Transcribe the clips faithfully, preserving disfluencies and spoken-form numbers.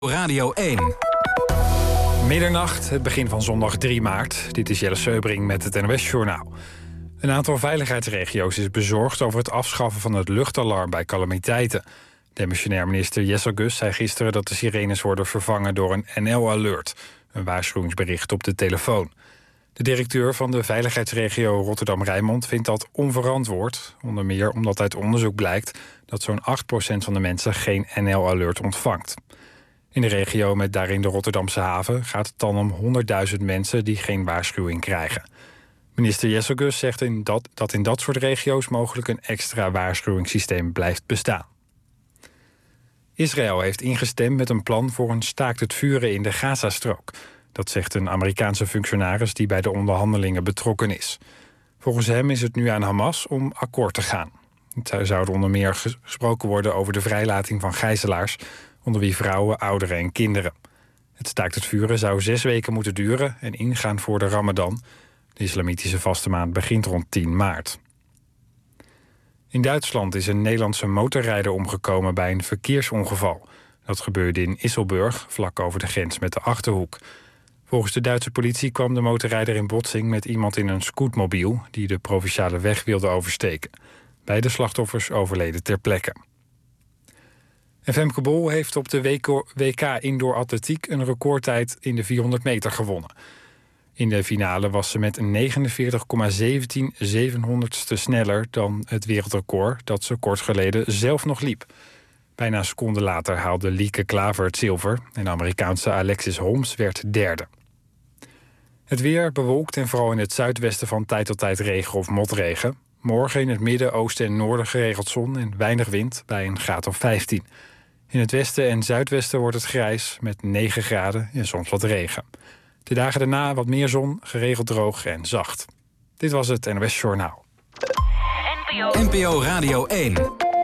Radio één. Middernacht, het begin van zondag drie maart. Dit is Jelle Seubring met het N O S-journaal. Een aantal veiligheidsregio's is bezorgd over het afschaffen van het luchtalarm bij calamiteiten. Demissionair minister Jesselgus zei gisteren dat de sirenes worden vervangen door een N L-alert, een waarschuwingsbericht op de telefoon. De directeur van de veiligheidsregio Rotterdam-Rijnmond vindt dat onverantwoord, onder meer omdat uit onderzoek blijkt dat zo'n acht procent van de mensen geen N L-alert ontvangt. In de regio met daarin de Rotterdamse haven gaat het dan om honderdduizend mensen die geen waarschuwing krijgen. Minister Jesselgus zegt in dat, dat in dat soort regio's mogelijk een extra waarschuwingssysteem blijft bestaan. Israël heeft ingestemd met een plan voor een staakt het vuren in de Gazastrook. Dat zegt een Amerikaanse functionaris die bij de onderhandelingen betrokken is. Volgens hem is het nu aan Hamas om akkoord te gaan. Het zou onder meer gesproken worden over de vrijlating van gijzelaars, onder wie vrouwen, ouderen en kinderen. Het staakt het vuren zou zes weken moeten duren en ingaan voor de Ramadan. De islamitische vaste maand begint rond tien maart. In Duitsland is een Nederlandse motorrijder omgekomen bij een verkeersongeval. Dat gebeurde in Isselburg, vlak over de grens met de Achterhoek. Volgens de Duitse politie kwam de motorrijder in botsing met iemand in een scootmobiel die de provinciale weg wilde oversteken. Beide slachtoffers overleden ter plekke. En Femke Bol heeft op de W K Indoor Atletiek een recordtijd in de vierhonderd meter gewonnen. In de finale was ze met een negenenveertig komma zeventien zevenhonderdste sneller dan het wereldrecord dat ze kort geleden zelf nog liep. Bijna een seconde later haalde Lieke Klaver het zilver en de Amerikaanse Alexis Holmes werd derde. Het weer bewolkt en vooral in het zuidwesten van tijd tot tijd regen of motregen. Morgen in het midden, oosten en noorden geregeld zon en weinig wind bij een graad of vijftien. In het westen en zuidwesten wordt het grijs met negen graden en soms wat regen. De dagen daarna wat meer zon, geregeld droog en zacht. Dit was het N O S-journaal. N P O Radio één.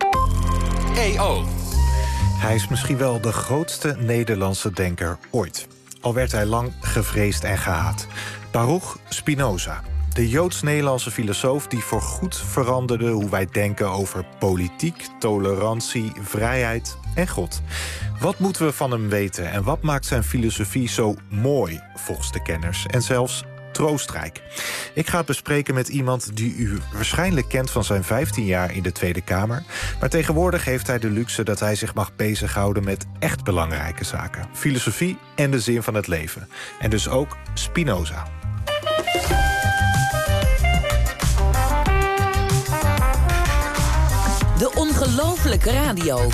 E O. Hij is misschien wel de grootste Nederlandse denker ooit. Al werd hij lang gevreesd en gehaat. Baruch Spinoza. De Joods-Nederlandse filosoof die voorgoed veranderde hoe wij denken over politiek, tolerantie, vrijheid en God. Wat moeten we van hem weten en wat maakt zijn filosofie zo mooi volgens de kenners en zelfs troostrijk? Ik ga het bespreken met iemand die u waarschijnlijk kent van zijn vijftien jaar in de Tweede Kamer. Maar tegenwoordig heeft hij de luxe dat hij zich mag bezighouden met echt belangrijke zaken. Filosofie en de zin van het leven. En dus ook Spinoza. De ongelofelijke radio.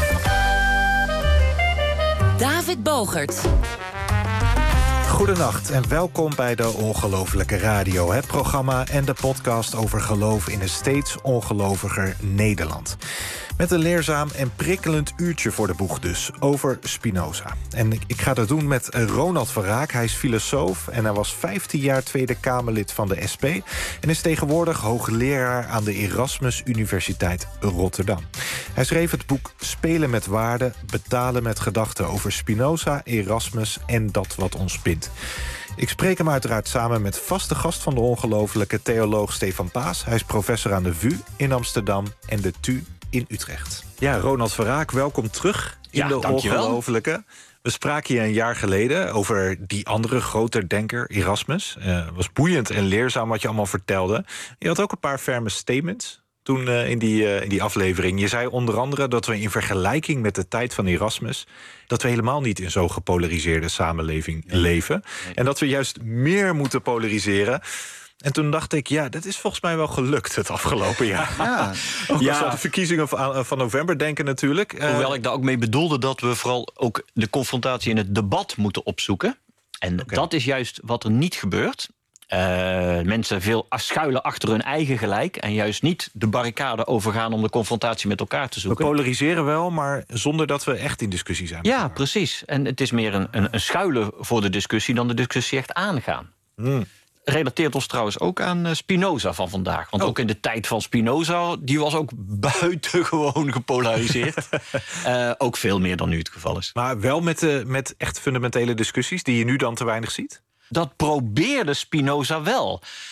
David Bogert. Goedenacht en welkom bij de Ongelofelijke Radio. Het programma en de podcast over geloof in een steeds ongeloviger Nederland. Met een leerzaam en prikkelend uurtje voor de boeg dus, over Spinoza. En ik ga dat doen met Ronald van Raak. Hij is filosoof en hij was vijftien jaar Tweede Kamerlid van de S P... en is tegenwoordig hoogleraar aan de Erasmus Universiteit Rotterdam. Hij schreef het boek Spelen met Waarden, betalen met gedachten over Spinoza, Erasmus en dat wat ons bindt. Ik spreek hem uiteraard samen met vaste gast van de ongelofelijke theoloog Stefan Paas. Hij is professor aan de V U in Amsterdam en de T U in Utrecht. Ja, Ronald van Raak, welkom terug in ja, de dankjewel. ongelofelijke. We spraken je een jaar geleden over die andere grote denker, Erasmus. Het uh, was boeiend en leerzaam wat je allemaal vertelde. Je had ook een paar ferme statements toen uh, in, die, uh, in die aflevering. Je zei onder andere dat we in vergelijking met de tijd van Erasmus, dat we helemaal niet in zo'n gepolariseerde samenleving nee. leven. Nee. En dat we juist meer moeten polariseren. En toen dacht ik, ja, dat is volgens mij wel gelukt het afgelopen jaar. Ja, ook ja. Als we de verkiezingen van, van november denken natuurlijk. Hoewel ik daar ook mee bedoelde dat we vooral ook de confrontatie in het debat moeten opzoeken. En okay. dat is juist wat er niet gebeurt. Uh, mensen veel schuilen achter hun eigen gelijk en juist niet de barricade overgaan om de confrontatie met elkaar te zoeken. We polariseren wel, maar zonder dat we echt in discussie zijn. Ja, precies. En het is meer een, een, een schuilen voor de discussie dan de discussie echt aangaan. Hmm. Relateert ons trouwens ook aan Spinoza van vandaag. Want oh. ook in de tijd van Spinoza, die was ook buitengewoon gepolariseerd. uh, ook veel meer dan nu het geval is. Maar wel met, uh, met echt fundamentele discussies die je nu dan te weinig ziet? Dat probeerde Spinoza wel.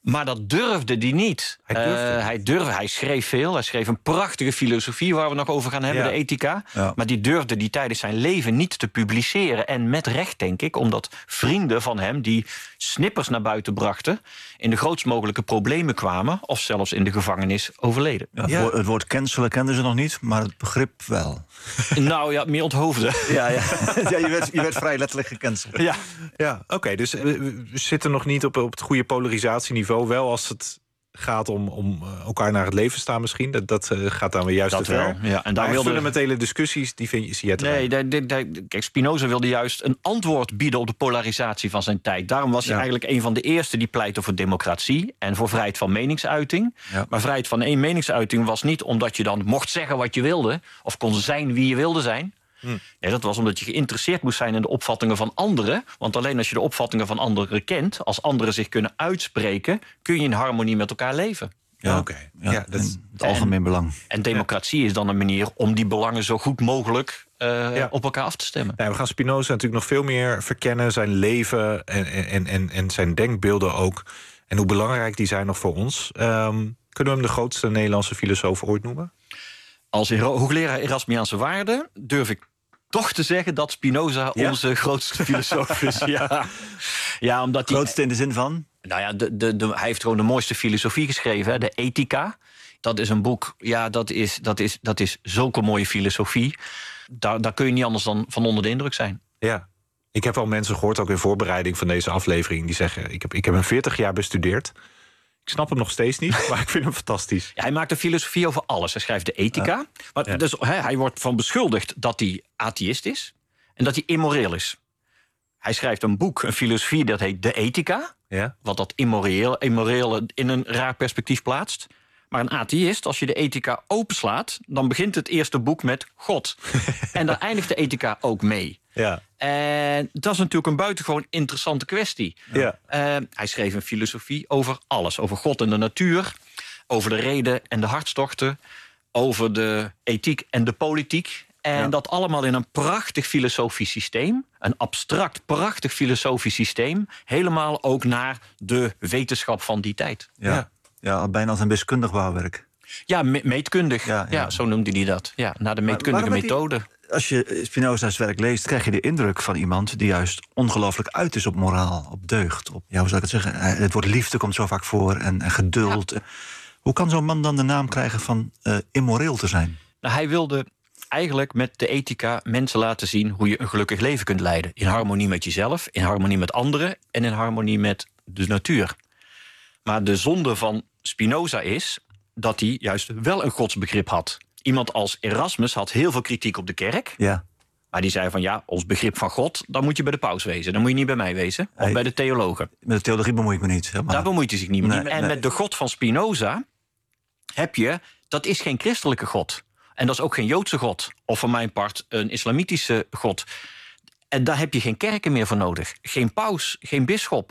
Maar dat durfde hij niet. Hij durfde Uh, niet. hij, durfde, hij schreef veel. Hij schreef een prachtige filosofie waar we nog over gaan hebben, Ja. de ethica. Ja. Maar die durfde die tijdens zijn leven niet te publiceren. En met recht, denk ik, omdat vrienden van hem die snippers naar buiten brachten, in de grootst mogelijke problemen kwamen of zelfs in de gevangenis overleden. Ja, het, Ja. woord, het woord cancelen kenden ze nog niet, maar het begrip wel. Nou ja, meer onthoofden. Ja, ja. ja je, werd, je werd vrij letterlijk gecanceld. Ja. Ja, oké, okay, dus we, we zitten nog niet op, op het goede polarisatieniveau. Wel als het gaat om, om elkaar naar het leven staan misschien. Dat, dat uh, gaat dan weer juist Dat te ver. wel, ja. En daar maar wilde- fundamentele discussies, die vind je, zie je te Nee, de, de, de, kijk, Spinoza wilde juist een antwoord bieden op de polarisatie van zijn tijd. Daarom was hij Ja. eigenlijk een van de eerste die pleitte voor democratie en voor vrijheid van meningsuiting. Ja. Maar vrijheid van één meningsuiting was niet omdat je dan mocht zeggen wat je wilde of kon zijn wie je wilde zijn. Hm. Nee, dat was omdat je geïnteresseerd moest zijn in de opvattingen van anderen. Want alleen als je de opvattingen van anderen kent, als anderen zich kunnen uitspreken, kun je in harmonie met elkaar leven. Ja, oké. Ja, Ja, dat is- en het algemeen belang. En democratie is dan een manier om die belangen zo goed mogelijk uh, Ja. op elkaar af te stemmen. Ja, we gaan Spinoza natuurlijk nog veel meer verkennen. Zijn leven en, en, en, en zijn denkbeelden ook. En hoe belangrijk die zijn nog voor ons. Um, kunnen we hem de grootste Nederlandse filosoof ooit noemen? Als Ero- hoogleraar Erasmiaanse waarden durf ik toch te zeggen dat Spinoza Ja? onze grootste filosoof is. Ja, ja omdat hij... Grootste in de zin van? Nou ja, de, de, de, hij heeft gewoon de mooiste filosofie geschreven, hè, de Ethica. Dat is een boek, ja, dat is, dat is, dat is zulke mooie filosofie. Daar, daar kun je niet anders dan van onder de indruk zijn. Ja. Ik heb al mensen gehoord, ook in voorbereiding van deze aflevering, die zeggen: Ik heb, ik heb hem veertig jaar bestudeerd. Ik snap hem nog steeds niet, maar ik vind hem fantastisch. Ja, hij maakt een filosofie over alles. Hij schrijft de Ethica. Maar, Ja. dus, hè, hij wordt van beschuldigd dat hij atheïst is en dat hij immoreel is. Hij schrijft een boek, een filosofie, dat heet de Ethica. Ja? Wat dat immoreel, immorele in een raar perspectief plaatst. Maar een atheïst, als je de Ethica openslaat, dan begint het eerste boek met God. En daar eindigt de Ethica ook mee. Ja. En dat is natuurlijk een buitengewoon interessante kwestie. Ja. Uh, hij schreef een filosofie over alles. Over God en de natuur, over de reden en de hartstochten, over de ethiek en de politiek. En Ja. dat allemaal in een prachtig filosofisch systeem. Een abstract, prachtig filosofisch systeem. Helemaal ook naar de wetenschap van die tijd. Ja, Ja. ja. bijna als een wiskundig bouwwerk. Ja, me- meetkundig. Ja, Ja, ja. zo noemde hij dat. Ja, naar de meetkundige waarom werd methode. Als je Spinoza's werk leest, krijg je de indruk van iemand die juist ongelooflijk uit is op moraal, op deugd. Op, ja, hoe zou ik het zeggen? Eh, Het woord liefde komt zo vaak voor en, en geduld. Hoe kan zo'n man dan de naam krijgen van uh, immoreel te zijn? Nou, hij wilde eigenlijk met de Ethica mensen laten zien hoe je een gelukkig leven kunt leiden. In harmonie met jezelf, in harmonie met anderen en in harmonie met de natuur. Maar de zonde van Spinoza is dat hij juist wel een godsbegrip had. Iemand als Erasmus had heel veel kritiek op de kerk. Ja. Maar die zei van ja, ons begrip van God, dan moet je bij de paus wezen. Dan moet je niet bij mij wezen. Of Hey. bij de theologen. Met de theologie bemoei ik me niet. Helemaal. Daar bemoeit hij zich niet mee. Nee, en nee. met de God van Spinoza heb je, dat is geen christelijke God. En dat is ook geen Joodse God. Of voor mijn part een islamitische God. En daar heb je geen kerken meer voor nodig. Geen paus, geen bisschop.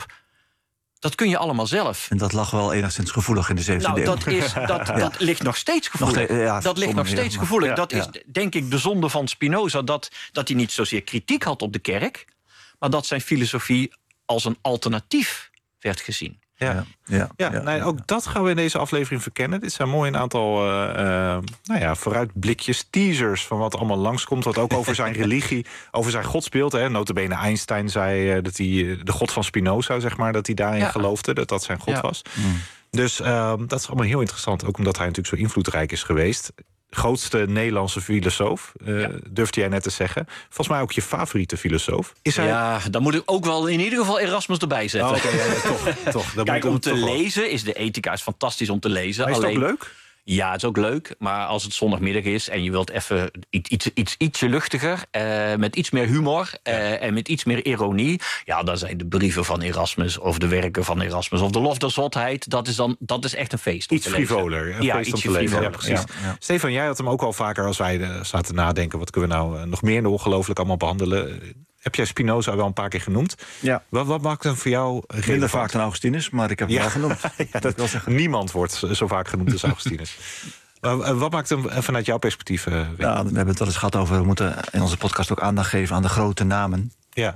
Dat kun je allemaal zelf. En dat lag wel enigszins gevoelig in de zeventiende Nou, eeuw. dat, is, dat, dat ligt nog steeds gevoelig. Nog steeds, ja, dat ligt nog sommige, steeds ja, gevoelig. maar- Dat ja, is ja. denk ik de zonde van Spinoza. Dat, dat hij niet zozeer kritiek had op de kerk. Maar dat zijn filosofie als een alternatief werd gezien. Ja. Ja, ja, Ja, ja, nee, ja. ook dat gaan we in deze aflevering verkennen. Dit zijn mooi een aantal uh, uh, nou ja, vooruitblikjes, teasers van wat allemaal langskomt. Wat ook over zijn religie, over zijn godsbeeld. Hè. Nota bene Einstein zei uh, dat hij uh, de god van Spinoza, zeg maar, dat hij daarin Ja. geloofde, dat dat zijn god Ja. was. Mm. Dus uh, dat is allemaal heel interessant. Ook omdat hij natuurlijk zo invloedrijk is geweest. Grootste Nederlandse filosoof, uh, Ja. durfde jij net te zeggen. Volgens mij ook je favoriete filosoof. Is hij... Ja, dan moet ik ook wel in ieder geval Erasmus erbij zetten. Oh, oké, ja, ja, toch, toch. Dat Kijk, moet om te toch wel. lezen is de Ethica is fantastisch om te lezen. Maar is het ook Alleen- leuk? Ja, het is ook leuk. Maar als het zondagmiddag is en je wilt even iets, iets, iets ietsje luchtiger, eh, met iets meer humor eh, en met iets meer ironie, ja, dan zijn de brieven van Erasmus of de werken van Erasmus of de lof der zotheid, dat is dan dat is echt een feest. om Iets te lezen. frivoler. Een Ja, feest om ietsje te lezen. Ja, frivoler. precies. Ja, ja. Stefan, jij had hem ook al vaker als wij uh, zaten nadenken. Wat kunnen we nou uh, nog meer ongelooflijk allemaal behandelen? Uh, heb jij Spinoza wel een paar keer genoemd? Ja. Wat, wat maakt hem voor jou relevant? Minder vaak dan Augustinus, maar ik heb hem Ja. wel genoemd. Ja, dat, wil zeggen. niemand wordt zo vaak genoemd als Augustinus. Maar, uh, wat maakt hem uh, vanuit jouw perspectief? Uh, Ja, we hebben het wel eens gehad over, we moeten in onze podcast ook aandacht geven aan de grote namen. ja.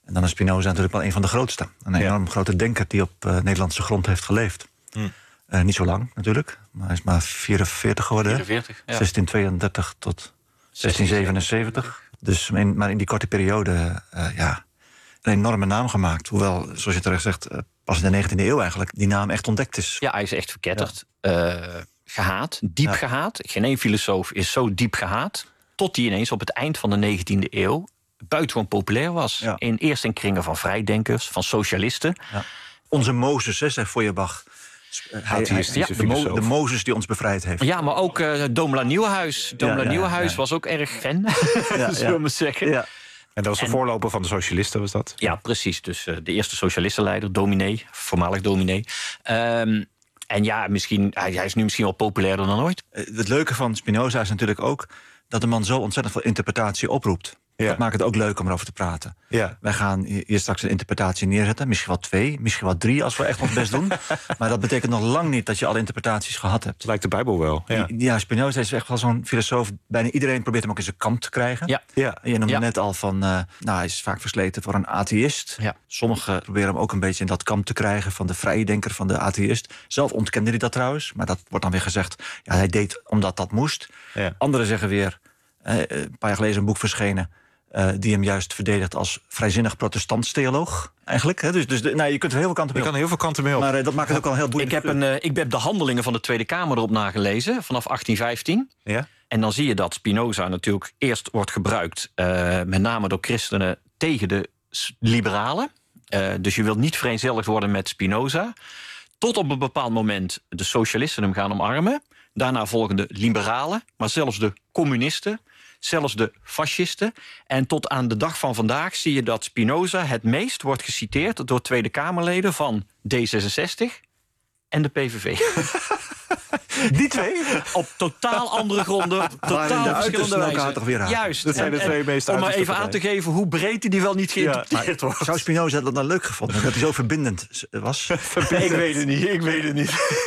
En dan is Spinoza natuurlijk wel een van de grootste. Een enorm ja. grote denker die op uh, Nederlandse grond heeft geleefd. Hm. Uh, niet zo lang natuurlijk, maar hij is maar vierenveertig geworden. vierenveertig, ja. zestien tweeëndertig tot zestien zevenenzeventig. Dus in, maar in die korte periode uh, ja, een enorme naam gemaakt. Hoewel, zoals je terecht zegt, uh, pas in de negentiende eeuw eigenlijk die naam echt ontdekt is. Ja, hij is echt verketterd. Ja. Uh, gehaat, diep ja. gehaat. Geen één filosoof is zo diep gehaat. Tot hij ineens op het eind van de negentiende eeuw buitengewoon populair was. Ja. In, eerst in kringen van vrijdenkers, van socialisten. Ja. Onze Mozes, hè, zei Feuerbach. Hij, hij, ja, de, Mo, de Mozes die ons bevrijd heeft. Ja, maar ook uh, Domela Nieuwenhuis. Domela ja, ja, Nieuwenhuis ja. was ook erg fan, ja, zullen we ja. zeggen. Ja. En dat was de en, voorloper van de socialisten, was dat? Ja, precies. Dus uh, de eerste socialistenleider, dominee, voormalig dominee. Um, en ja, misschien, hij, hij is nu misschien wel populairder dan ooit. Het leuke van Spinoza is natuurlijk ook dat de man zo ontzettend veel interpretatie oproept. Ja. Dat maakt het ook leuk om erover te praten. Ja. Wij gaan hier straks een interpretatie neerzetten. Misschien wel twee, misschien wel drie als we echt ons best doen. Maar dat betekent nog lang niet dat je alle interpretaties gehad hebt. Lijkt de Bijbel wel. Ja, ja Spinoza is echt wel zo'n filosoof. Bijna iedereen probeert hem ook in zijn kamp te krijgen. Ja. Ja. Je noemde ja. net al van, uh, nou, hij is vaak versleten voor een atheïst. Ja. Sommigen proberen hem ook een beetje in dat kamp te krijgen van de vrije denker, van de atheïst. Zelf ontkende hij dat trouwens. Maar dat wordt dan weer gezegd, ja, hij deed omdat dat moest. Ja. Anderen zeggen weer, uh, een paar jaar geleden is een boek verschenen, Uh, die hem juist verdedigt als vrijzinnig protestants theoloog, eigenlijk. Hè? Dus, dus de, nou, je kunt er heel veel kanten mee op. Je kan heel veel kanten mee op. Maar uh, dat maakt het ook al heel boeiend. Ik heb, een, uh, ik heb de handelingen van de Tweede Kamer erop nagelezen, vanaf achttien vijftien. Ja? En dan zie je dat Spinoza natuurlijk eerst wordt gebruikt, uh, met name door christenen, tegen de liberalen. Uh, dus je wilt niet vereenzelvigd worden met Spinoza. Tot op een bepaald moment de socialisten hem gaan omarmen. Daarna volgen de liberalen, maar zelfs de communisten, zelfs de fascisten. En tot aan de dag van vandaag zie je dat Spinoza het meest wordt geciteerd door Tweede Kamerleden van D zesenzestig en de P V V. Die twee? Op totaal andere gronden, totaal verschillende wijzen. Toch weer Juist. Dat zijn de twee meest om maar even aan te geven hoe breed die wel niet geïnterpreteerd ja, wordt. Zou Spinoza dat dan leuk gevonden? Dat hij zo verbindend was? Ik weet het niet, ik weet het niet.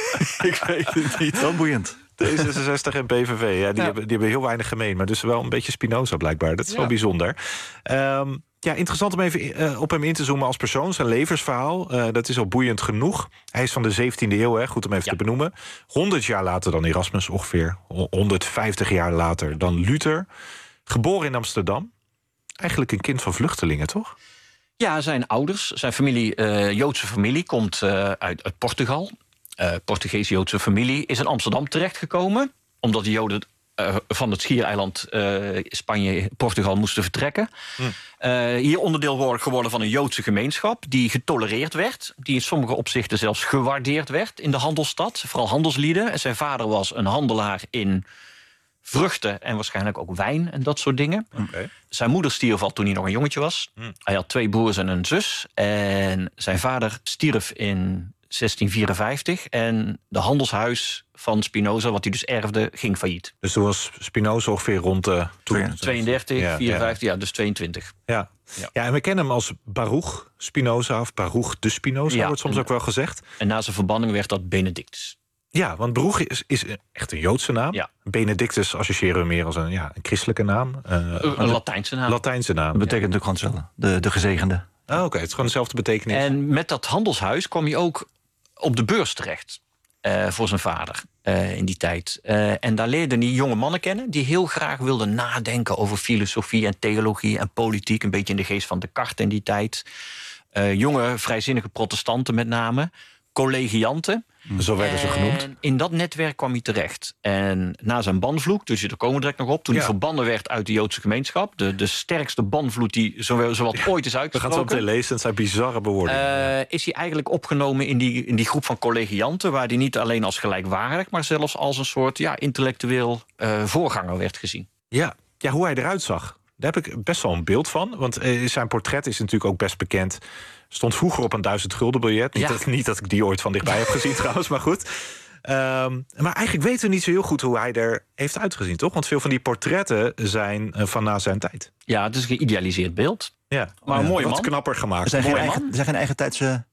Ik weet het niet. Wel boeiend. D zesenzestig en P V V, ja, die, ja. Hebben, die hebben heel weinig gemeen. Maar dus wel een beetje Spinoza blijkbaar. Dat is ja. wel bijzonder. Um, ja, interessant om even uh, op hem in te zoomen als persoon. Zijn levensverhaal, uh, dat is al boeiend genoeg. Hij is van de zeventiende eeuw, hè, goed om even ja. te benoemen. honderd jaar later dan Erasmus ongeveer. honderdvijftig jaar later dan Luther. Geboren in Amsterdam. Eigenlijk een kind van vluchtelingen, toch? Ja, zijn ouders, zijn familie, uh, Joodse familie, komt uh, uit, uit Portugal. Uh, Portugees-Joodse familie is in Amsterdam terechtgekomen, omdat de Joden uh, van het schiereiland uh, Spanje, Portugal moesten vertrekken. Hm. Uh, hier onderdeel geworden van een Joodse gemeenschap die getolereerd werd, die in sommige opzichten zelfs gewaardeerd werd in de handelsstad, vooral handelslieden. En zijn vader was een handelaar in vruchten en waarschijnlijk ook wijn en dat soort dingen. Okay. Zijn moeder stierf al toen hij nog een jongetje was. Hm. Hij had twee broers en een zus. En zijn vader stierf in zestien vierenvijftig en de handelshuis van Spinoza, wat hij dus erfde, ging failliet. Dus toen was Spinoza ongeveer rond uh, toen, tweeëndertig, ja, vierenvijftig, ja. ja, dus tweeëntwintig. Ja. Ja. ja, en we kennen hem als Baruch Spinoza of Baruch de Spinoza, ja, wordt soms en, ook wel gezegd. En na zijn verbanning werd dat Benedictus. Ja, want Baruch is, is echt een Joodse naam. Ja. Benedictus associëren we meer als een, ja, een christelijke naam. Uh, een, een Latijnse naam. Latijnse naam. Dat betekent ja. natuurlijk gewoon hetzelfde. De, de gezegende. Ah, oké, okay. Het is gewoon dezelfde betekenis. En met dat handelshuis kwam hij ook op de beurs terecht uh, voor zijn vader uh, in die tijd. Uh, en daar leerde hij jonge mannen kennen die heel graag wilden nadenken over filosofie en theologie en politiek. Een beetje in de geest van Descartes in die tijd. Uh, jonge, vrijzinnige protestanten met name. Collegianten. Zo werden ze genoemd. En in dat netwerk kwam hij terecht. En na zijn banvloed, dus daar komen we direct nog op, toen ja. hij verbannen werd uit de Joodse gemeenschap, de, de sterkste banvloed die zowel, zowat ja. ooit is uitgesproken. We gaan het zo meteen lezen, het zijn bizarre bewoordingen. Uh, is hij eigenlijk opgenomen in die, in die groep van collegianten, waar hij niet alleen als gelijkwaardig, maar zelfs als een soort ja, intellectueel uh, voorganger werd gezien. Ja. ja, hoe hij eruit zag. Daar heb ik best wel een beeld van. Want uh, zijn portret is natuurlijk ook best bekend. Stond vroeger op een duizend gulden biljet. Niet, ja. dat, niet dat ik die ooit van dichtbij heb gezien trouwens, maar goed. Um, maar eigenlijk weten we niet zo heel goed hoe hij er heeft uitgezien, toch? Want veel van die portretten zijn uh, van na zijn tijd. Ja, het is een geïdealiseerd beeld. Ja, maar een ja, mooie wat man. knapper gemaakt. Er zijn, geen eigen, er zijn geen eigen tijdse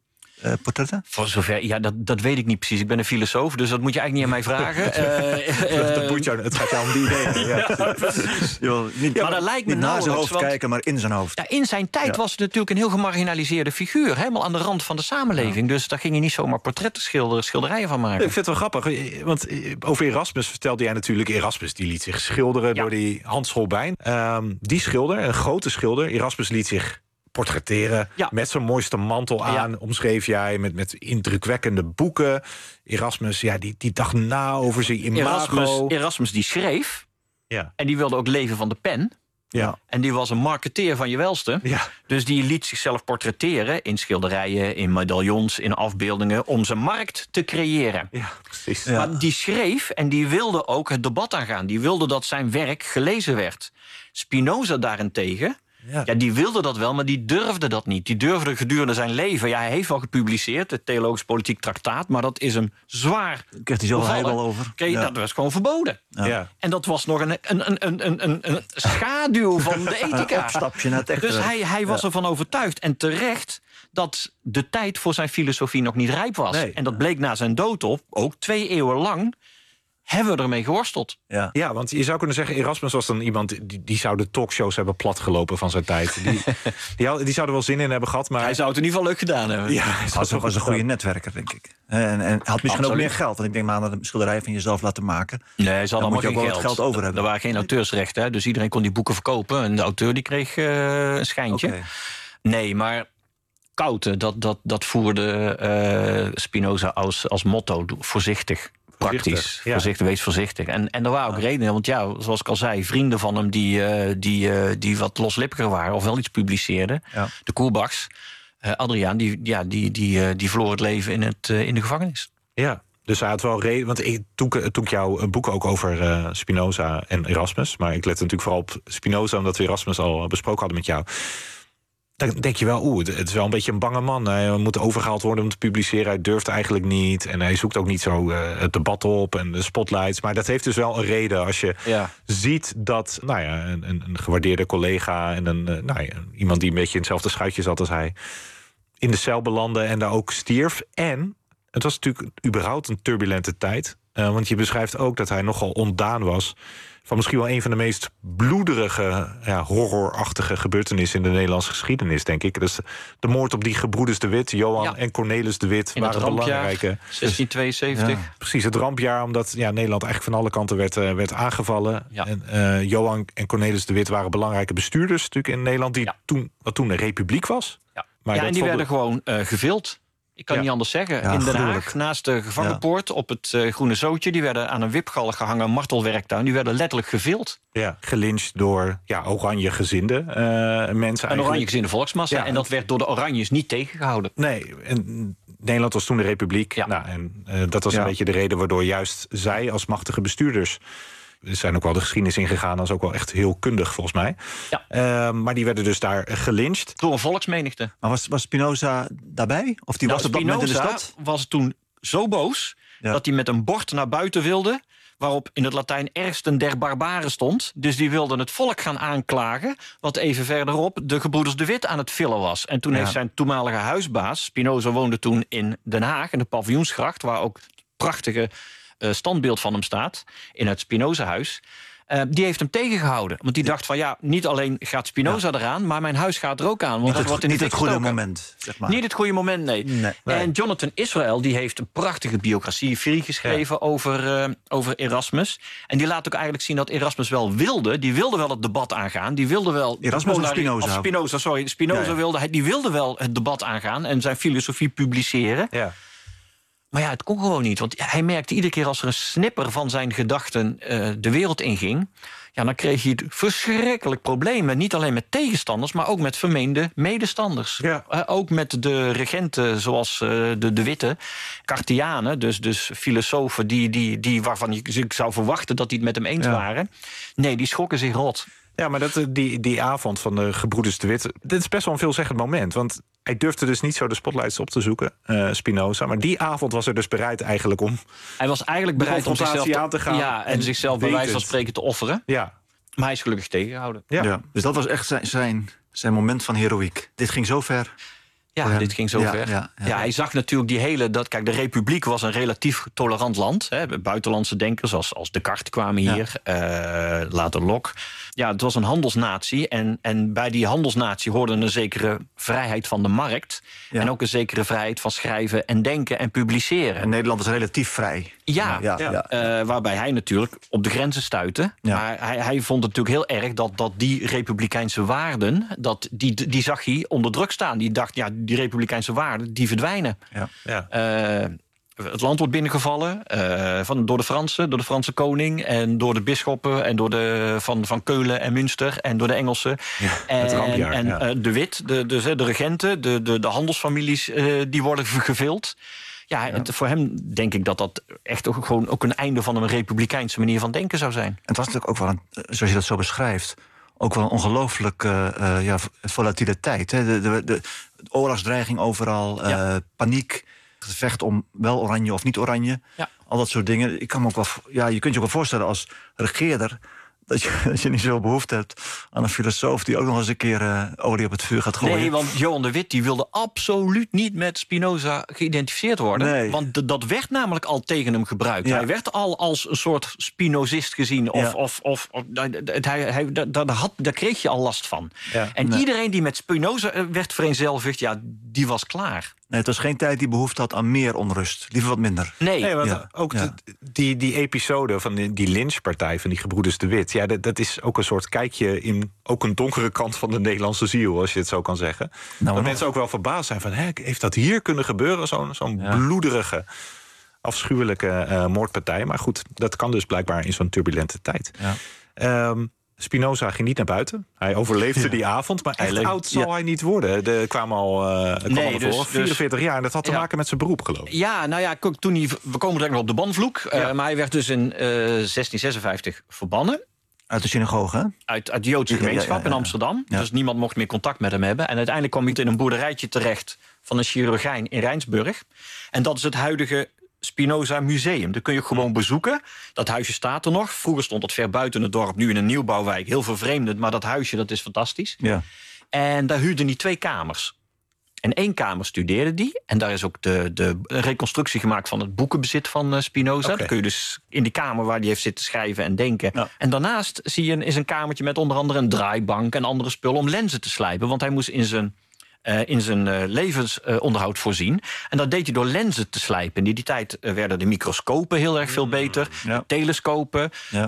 uh, portretten? Voor zover, ja, dat, dat weet ik niet precies. Ik ben een filosoof, dus dat moet je eigenlijk niet aan mij vragen. uh, uh, dat moet jou, het gaat jou om die ideeën. Ja. Ja, precies. Jo, niet, ja, maar dat lijkt me niet naar zijn hoofd want, kijken, maar in zijn hoofd. Ja, in zijn tijd ja. was het natuurlijk een heel gemarginaliseerde figuur. Helemaal aan de rand van de samenleving. Ja. Dus daar ging je niet zomaar portretten schilderen, schilderijen van maken. Ik vind het wel grappig, want over Erasmus vertelde jij natuurlijk... Erasmus die liet zich schilderen ja. door die Hans Holbein. Um, die schilder, een grote schilder, Erasmus liet zich portretteren ja. met zijn mooiste mantel aan, ja. omschreef jij, met, met indrukwekkende boeken. Erasmus, ja, die, die dacht na over zijn imago. Erasmus, Erasmus die schreef ja. en die wilde ook leven van de pen. Ja. En die was een marketeer van je welste. Ja. Dus die liet zichzelf portretteren in schilderijen, in medaillons, in afbeeldingen, om zijn markt te creëren. Ja, precies. Ja. Maar die schreef en die wilde ook het debat aangaan. Die wilde dat zijn werk gelezen werd. Spinoza daarentegen, ja. Ja, die wilde dat wel, maar die durfde dat niet. Die durfde gedurende zijn leven. Ja, hij heeft wel gepubliceerd, het Theologisch-Politiek Traktaat, maar dat is een zwaar. Kreeg hij zo heibel over? Kreeg, ja. Dat was gewoon verboden. Ja. Ja. En dat was nog een, een, een, een, een, een schaduw van de ethica. Een opstapje naar het echte. Dus hij, hij was ja. ervan overtuigd, en terecht, dat de tijd voor zijn filosofie nog niet rijp was. Nee. En dat bleek na zijn dood op, ook twee eeuwen lang, hebben we ermee geworsteld. Ja. ja, want je zou kunnen zeggen, Erasmus was dan iemand... die, die zou de talkshows hebben platgelopen van zijn tijd. Die, die, had, die zou er wel zin in hebben gehad, maar... Hij zou het in ieder geval leuk gedaan hebben. Ja, hij was, was een goede netwerker, denk ik. En, en had misschien Absoluut. ook meer geld. Want ik denk maar aan een schilderij van jezelf laten maken. Nee, ze hadden allemaal geen geld. geld over hebben. Er waren geen auteursrechten, hè, dus iedereen kon die boeken verkopen. En de auteur die kreeg uh, een schijntje. Okay. Nee, maar... Kouten, dat, dat, dat voerde uh, Spinoza als, als motto, voorzichtig. Praktisch, ja. voorzichtig, wees voorzichtig. En, en er waren ook ja. redenen, want ja, zoals ik al zei, vrienden van hem die, uh, die, uh, die wat loslippiger waren of wel iets publiceerden. Ja. De Koerbachs, uh, Adriaan, die, ja, die, die, uh, die verloor het leven in, het, uh, in de gevangenis. Ja, dus hij had wel reden. Want ik, toen, toen ik jou een boek ook over uh, Spinoza en Erasmus, maar ik let natuurlijk vooral op Spinoza, omdat we Erasmus al besproken hadden met jou. Dan denk je wel, oeh, het is wel een beetje een bange man. Hij moet overgehaald worden om te publiceren. Hij durft eigenlijk niet. En hij zoekt ook niet zo uh, het debat op en de spotlights. Maar dat heeft dus wel een reden. Als je ja. ziet dat nou ja, een, een gewaardeerde collega... en een, uh, nou ja, iemand die een beetje in hetzelfde schuitje zat als hij... in de cel belandde en daar ook stierf. En het was natuurlijk überhaupt een turbulente tijd. Uh, want je beschrijft ook dat hij nogal ontdaan was... van misschien wel een van de meest bloederige, ja, horrorachtige gebeurtenissen in de Nederlandse geschiedenis, denk ik. Dus de moord op die gebroeders de Wit, Johan ja. en Cornelis de Wit, in waren belangrijke. zestien tweeënzeventig. Ja. Precies, het rampjaar, omdat ja, Nederland eigenlijk van alle kanten werd, uh, werd aangevallen. Ja. En uh, Johan en Cornelis de Wit waren belangrijke bestuurders natuurlijk in Nederland, die ja. toen, wat toen een republiek was. Ja, maar ja en die werden gewoon uh, gevild. Ik kan ja. niet anders zeggen. Ja, in Den Haag, gruwelijk. Naast de gevangenpoort, ja. op het uh, Groene Zootje... die werden aan een wipgalg gehangen, martelwerktuin... die werden letterlijk gevild. Ja, gelyncht door ja, oranje gezinde uh, mensen. Eigenlijk. Een oranje gezinde volksmassa. Ja. En dat werd door de Oranjes niet tegengehouden. Nee, en Nederland was toen de republiek. Ja. Nou, en uh, dat was ja. een beetje de reden waardoor juist zij als machtige bestuurders... Er zijn ook wel de geschiedenis ingegaan, dat is ook wel echt heel kundig volgens mij. Ja. Uh, maar die werden dus daar gelyncht. Door een volksmenigte. Maar was, was Spinoza daarbij? Of die nou, was op dat moment in de stad? Was toen zo boos ja. dat hij met een bord naar buiten wilde... waarop in het Latijn ergsten der barbaren stond. Dus die wilden het volk gaan aanklagen... wat even verderop de gebroeders de Wit aan het villen was. En toen ja. heeft zijn toenmalige huisbaas... Spinoza woonde toen in Den Haag, in de Paviljoensgracht... waar ook prachtige... standbeeld van hem staat in het Spinoza-huis. Uh, die heeft hem tegengehouden. Want die dacht van ja, niet alleen gaat Spinoza ja. eraan... maar mijn huis gaat er ook aan. Want niet dat het, wordt in niet het het goede gestoken. moment. Zeg maar. Niet het goede moment, nee. nee. nee. En Jonathan Israel die heeft een prachtige biografie geschreven... Ja. Over, uh, over Erasmus. En die laat ook eigenlijk zien dat Erasmus wel wilde. Die wilde wel het debat aangaan. Die wilde wel... Erasmus of Spinoza? Of Spinoza, sorry. Spinoza ja, ja. wilde... Die wilde wel het debat aangaan... en zijn filosofie publiceren... Ja. Maar ja, het kon gewoon niet. Want hij merkte iedere keer als er een snipper van zijn gedachten uh, de wereld inging... ja, dan kreeg hij verschrikkelijk problemen. Niet alleen met tegenstanders, maar ook met vermeende medestanders. Ja. Uh, ook met de regenten zoals uh, de, de Witte, Cartianen... dus, dus filosofen die, die, die, waarvan je zou verwachten dat die het met hem eens ja. waren. Nee, die schrokken zich rot. Ja, maar dat, die, die avond van de gebroeders de Wit... dit is best wel een veelzeggend moment, want... hij durfde dus niet zo de spotlights op te zoeken, uh, Spinoza. Maar die avond was er dus bereid eigenlijk om... Hij was eigenlijk bereid om zichzelf te, aan te gaan. Ja, en, en zichzelf bij wijze van spreken te offeren. Ja. Maar hij is gelukkig tegengehouden. Ja. Ja. Dus dat was echt zijn, zijn, zijn moment van heroïek. Dit ging zo ver. Ja, dit ging zo ja, ver. Ja, ja. Ja, hij zag natuurlijk die hele... Dat, kijk, de Republiek was een relatief tolerant land. Hè. Buitenlandse denkers als, als Descartes kwamen hier. Ja. Uh, later Locke. Ja, het was een handelsnatie. En, en bij die handelsnatie hoorde een zekere vrijheid van de markt. Ja. En ook een zekere vrijheid van schrijven en denken en publiceren. En Nederland is relatief vrij. Ja, ja, ja, ja. Uh, waarbij hij natuurlijk op de grenzen stuitte. Ja. Maar hij, hij vond het natuurlijk heel erg dat, dat die republikeinse waarden... Dat die, die zag hij onder druk staan. Die dacht, ja, die republikeinse waarden, die verdwijnen. Ja. Ja. Uh, het land wordt binnengevallen uh, van, door de Fransen, door de Franse koning... en door de bisschoppen en door de, van, van Keulen en Münster en door de Engelsen. Ja, en rampjaar, en ja. uh, de Wit, de, de, de regenten, de, de, de handelsfamilies, uh, die worden gevild... Ja, ja. Het, voor hem denk ik dat dat echt ook, gewoon ook een einde van een republikeinse manier van denken zou zijn. Het was natuurlijk ook wel, een, zoals je dat zo beschrijft... ook wel een ongelooflijke uh, ja, volatiliteit. Hè? De, de, de, de oorlogsdreiging overal, ja. uh, paniek, gevecht om wel oranje of niet oranje. Ja. Al dat soort dingen. Ik kan me ook wel, ja, je kunt je ook wel voorstellen als regeerder... Dat je, dat je niet zo behoefte hebt aan een filosoof... die ook nog eens een keer uh, olie op het vuur gaat gooien. Nee, want Johan de Witt die wilde absoluut niet met Spinoza geïdentificeerd worden. Nee. Want d- dat werd namelijk al tegen hem gebruikt. Ja. Hij werd al als een soort Spinozist gezien. Of, ja. of, of, of, hij, hij, daar, had, daar kreeg je al last van. Ja. En nee. iedereen die met Spinoza werd vereenzelvigd... ja, die was klaar. Nee, het was geen tijd die behoefte had aan meer onrust. Liever wat minder. Nee, nee want ja. ook ja. de, die, die episode van die, die lynchpartij van die gebroeders de Wit... ja, dat, dat is ook een soort kijkje in ook een donkere kant van de Nederlandse ziel... als je het zo kan zeggen. Nou, dat mensen ook wel verbaasd zijn van... Hè, heeft dat hier kunnen gebeuren? Zo'n zo'n ja. bloederige, afschuwelijke uh, moordpartij. Maar goed, dat kan dus blijkbaar in zo'n turbulente tijd. Ja. Um, Spinoza ging niet naar buiten. Hij overleefde ja. die avond, maar echt leef... oud zal ja. hij niet worden. Er kwamen al, uh, kwam nee, al dus, voor vierenveertig dus, jaar. En dat had te ja. maken met zijn beroep, geloof ik. Ja, nou ja, toen hij, we komen direct nog op de banvloek. Ja. Uh, maar hij werd dus in uh, zestien zesenvijftig verbannen. Uit de synagoge, hè? Uit, uit de Joodse gemeenschap ja, ja, ja, ja. in Amsterdam. Ja. Dus niemand mocht meer contact met hem hebben. En uiteindelijk kwam hij in een boerderijtje terecht... van een chirurgijn in Rijnsburg. En dat is het huidige... Spinoza Museum. Dat kun je gewoon bezoeken. Dat huisje staat er nog. Vroeger stond het ver buiten het dorp, nu in een nieuwbouwwijk. Heel vervreemdend, maar dat huisje dat is fantastisch. Ja. En daar huurde hij twee kamers. En één kamer studeerde die. En daar is ook de, de reconstructie gemaakt van het boekenbezit van uh, Spinoza. Okay. Dan kun je dus in die kamer waar hij heeft zitten schrijven en denken. Ja. En daarnaast zie je, is een kamertje met onder andere een draaibank... en andere spullen om lenzen te slijpen. Want hij moest in zijn... Uh, in zijn uh, levensonderhoud uh, voorzien. En dat deed hij door lenzen te slijpen. In die tijd uh, werden de microscopen heel erg veel beter. Ja. De telescopen.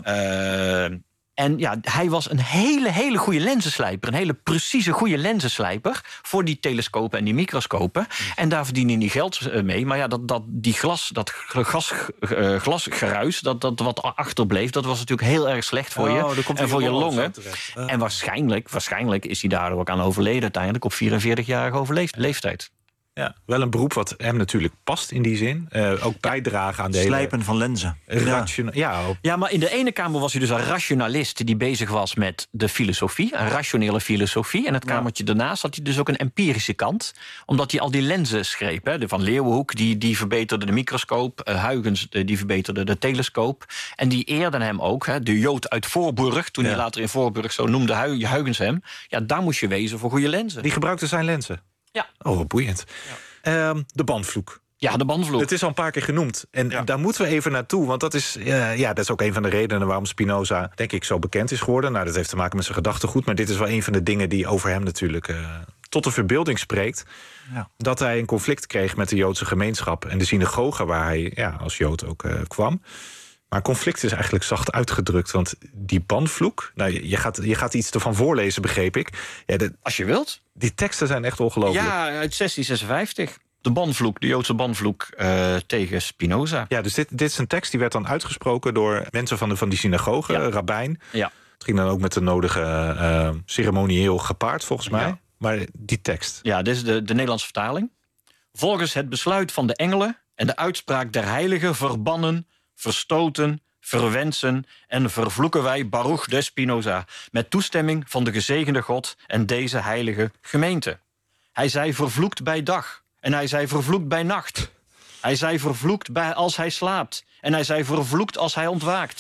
Ja. Uh, en ja, hij was een hele, hele goede lenzenslijper. Een hele precieze goede lenzenslijper... voor die telescopen en die microscopen. Ja. En daar verdiende hij geld uh, mee. Maar ja, dat, dat, die glas, dat gas, uh, glasgeruis dat, dat wat achterbleef... dat was natuurlijk heel erg slecht voor je. Oh, en voor je longen. Uh. En waarschijnlijk, waarschijnlijk is hij daardoor ook aan overleden... uiteindelijk op vierenveertigjarige overleefd leeftijd. Ja, wel een beroep wat hem natuurlijk past in die zin. Uh, ook bijdragen aan de slijpen hele... van lenzen. Ration... Ja. Op... ja, maar in de ene kamer was hij dus een rationalist... die bezig was met de filosofie, een rationele filosofie. En het kamertje ja. daarnaast had hij dus ook een empirische kant. Omdat hij al die lenzen schreef. Hè. De Van Leeuwenhoek, die, die verbeterde de microscoop. Uh, Huygens, die verbeterde de telescoop. En die eerden hem ook, hè, de Jood uit Voorburg... toen ja. hij later in Voorburg zo noemde Huygens hem... ja, daar moest je wezen voor goede lenzen. Die gebruikte zijn lenzen? Ja. Oh, wat boeiend. Ja. Um, de banvloek. Ja, de banvloek. Het is al een paar keer genoemd. En ja. daar moeten we even naartoe. Want dat is, uh, ja, dat is ook een van de redenen waarom Spinoza, denk ik, zo bekend is geworden. Nou, dat heeft te maken met zijn gedachtegoed. Maar dit is wel een van de dingen die over hem natuurlijk uh, tot de verbeelding spreekt. Ja. Dat hij een conflict kreeg met de Joodse gemeenschap en de synagoge waar hij ja, als Jood ook uh, kwam. Maar conflict is eigenlijk zacht uitgedrukt. Want die banvloek, nou, je, gaat, je gaat iets ervan voorlezen, begreep ik. Ja, de, Als je wilt. Die teksten zijn echt ongelooflijk. Ja, uit zestien zesenvijftig. De banvloek, de Joodse banvloek uh, tegen Spinoza. Ja, dus dit, dit is een tekst die werd dan uitgesproken door mensen van, de, van die synagoge, ja. rabbijn. Ja. Het ging dan ook met de nodige uh, ceremonieel gepaard, volgens mij. Ja. Maar die tekst. Ja, dit is de, de Nederlandse vertaling. Volgens het besluit van de engelen en de uitspraak der heiligen verbannen, verstoten, verwensen en vervloeken wij Baruch de Spinoza met toestemming van de gezegende God en deze heilige gemeente. Hij zij vervloekt bij dag en hij zij vervloekt bij nacht. Hij zij vervloekt bij als hij slaapt en hij zij vervloekt als hij ontwaakt.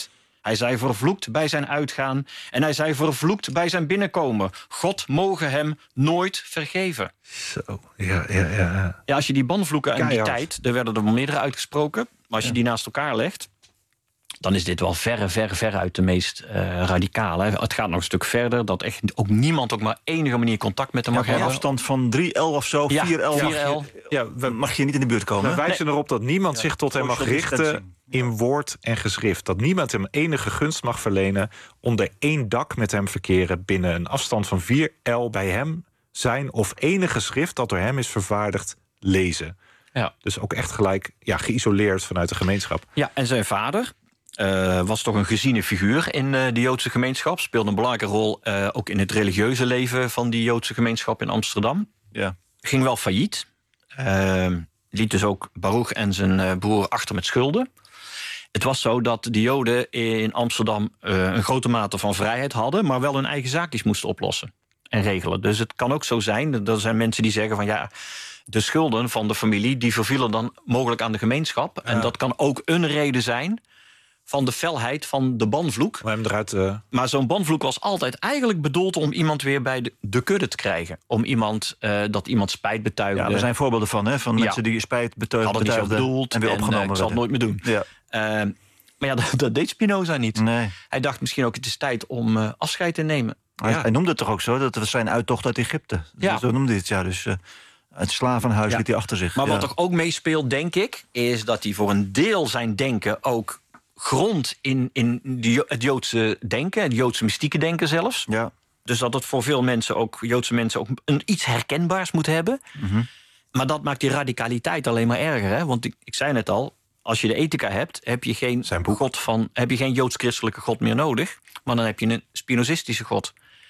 Hij zei vervloekt bij zijn uitgaan en hij zei vervloekt bij zijn binnenkomen. God mogen hem nooit vergeven. Zo, ja, ja, ja. Ja, als je die banvloeken in die Keihard. tijd, er werden er wel meerdere uitgesproken, maar als je Ja. die naast elkaar legt, dan is dit wel verre, verre, verre uit de meest uh, radicale. Hè. Het gaat nog een stuk verder, dat echt ook niemand ook maar enige manier contact met hem Ja, mag op een hebben. afstand van drie L of zo, Ja, vier L, vier mag, L. je, Ja, we, mag je niet in de buurt komen. we hè? wijzen erop dat niemand zich tot hem mag Social richten distancing. in woord en geschrift. Dat niemand hem enige gunst mag verlenen, onder één dak met hem verkeren, binnen een afstand van vier L bij hem zijn of enige schrift dat door hem is vervaardigd lezen. Ja. Dus ook echt gelijk ja, geïsoleerd vanuit de gemeenschap. Ja, en zijn vader uh, was toch een geziene figuur in uh, de Joodse gemeenschap. Speelde een belangrijke rol uh, ook in het religieuze leven van die Joodse gemeenschap in Amsterdam. Ja. Ging wel failliet. Uh, liet dus ook Baruch en zijn uh, broer achter met schulden. Het was zo dat de Joden in Amsterdam uh, een grote mate van vrijheid hadden, maar wel hun eigen zaakjes moesten oplossen en regelen. Dus het kan ook zo zijn, er zijn mensen die zeggen van ja, de schulden van de familie die vervielen dan mogelijk aan de gemeenschap. Ja. En dat kan ook een reden zijn van de felheid van de banvloek. Om hem eruit, uh... Maar zo'n banvloek was altijd eigenlijk bedoeld om iemand weer bij de, de kudde te krijgen. Om iemand, uh, dat iemand spijt betuigde. Ja, er zijn voorbeelden van, hè, van Ja. mensen die spijt betuigden Hadden niet zo bedoeld en weer opgenomen en, uh, ik zal het nooit meer doen. Ja. Uh, maar ja, dat, dat deed Spinoza niet. Nee. Hij dacht misschien ook het is tijd om uh, afscheid te nemen. Hij, Ja. hij noemde het toch ook zo, dat was zijn uittocht uit Egypte. Ja. Zo noemde hij het, ja. Dus uh, het slavenhuis Ja. liet hij achter zich. Maar wat ja. toch ook meespeelt, denk ik, is dat hij voor een deel zijn denken ook grond in, in die, het Joodse denken, het Joodse mystieke denken zelfs. Ja. Dus dat het voor veel mensen, ook Joodse mensen, ook een iets herkenbaars moet hebben. Mm-hmm. Maar dat maakt die radicaliteit alleen maar erger. Hè? Want ik, ik zei net al, als je de ethica hebt, heb je geen Zijn boek. God van, heb je geen joods-christelijke God meer nodig. Maar dan heb je een spinozistische God.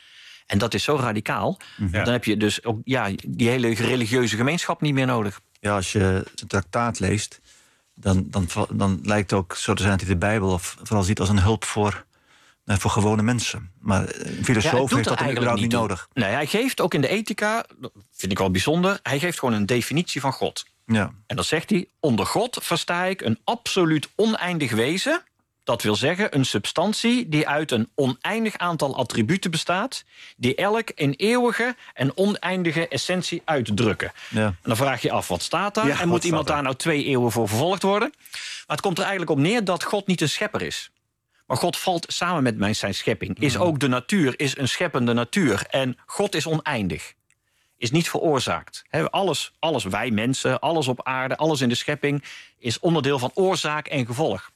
En dat is zo radicaal. Ja. Dan heb je dus ook ja, die hele religieuze gemeenschap niet meer nodig. Ja, als je het traktaat leest, dan, dan, dan lijkt het ook zo te zijn dat hij de Bijbel of vooral ziet als een hulp voor, nou, voor gewone mensen. Maar een Ja, het filosoof doet heeft er dat eigenlijk überhaupt niet toe. nodig. Nee, hij geeft ook in de ethica, dat vind ik wel bijzonder, hij geeft gewoon een definitie van God. Ja. En dan zegt hij, onder God versta ik een absoluut oneindig wezen. Dat wil zeggen een substantie die uit een oneindig aantal attributen bestaat, die elk een eeuwige en oneindige essentie uitdrukken. Ja. En dan vraag je af, wat staat daar? Ja, en wat moet staat iemand daar? daar nou twee eeuwen voor vervolgd worden? Maar het komt er eigenlijk op neer dat God niet een schepper is. Maar God valt samen met mijn- zijn schepping. Is ook de natuur, is een scheppende natuur. En God is oneindig. Is niet veroorzaakt. He, alles, alles, wij mensen, alles op aarde, alles in de schepping is onderdeel van oorzaak en gevolg.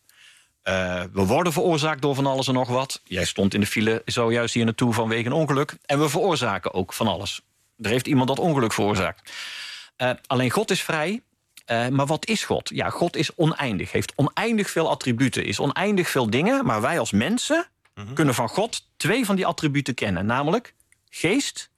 Uh, we worden veroorzaakt door van alles en nog wat. Jij stond in de file zojuist hier naartoe vanwege een ongeluk. En we veroorzaken ook van alles. Er heeft iemand dat ongeluk veroorzaakt. Uh, alleen God is vrij. Uh, maar wat is God? Ja, God is oneindig. Heeft oneindig veel attributen. Is oneindig veel dingen. Maar wij als mensen mm-hmm. kunnen van God twee van die attributen kennen. Namelijk geest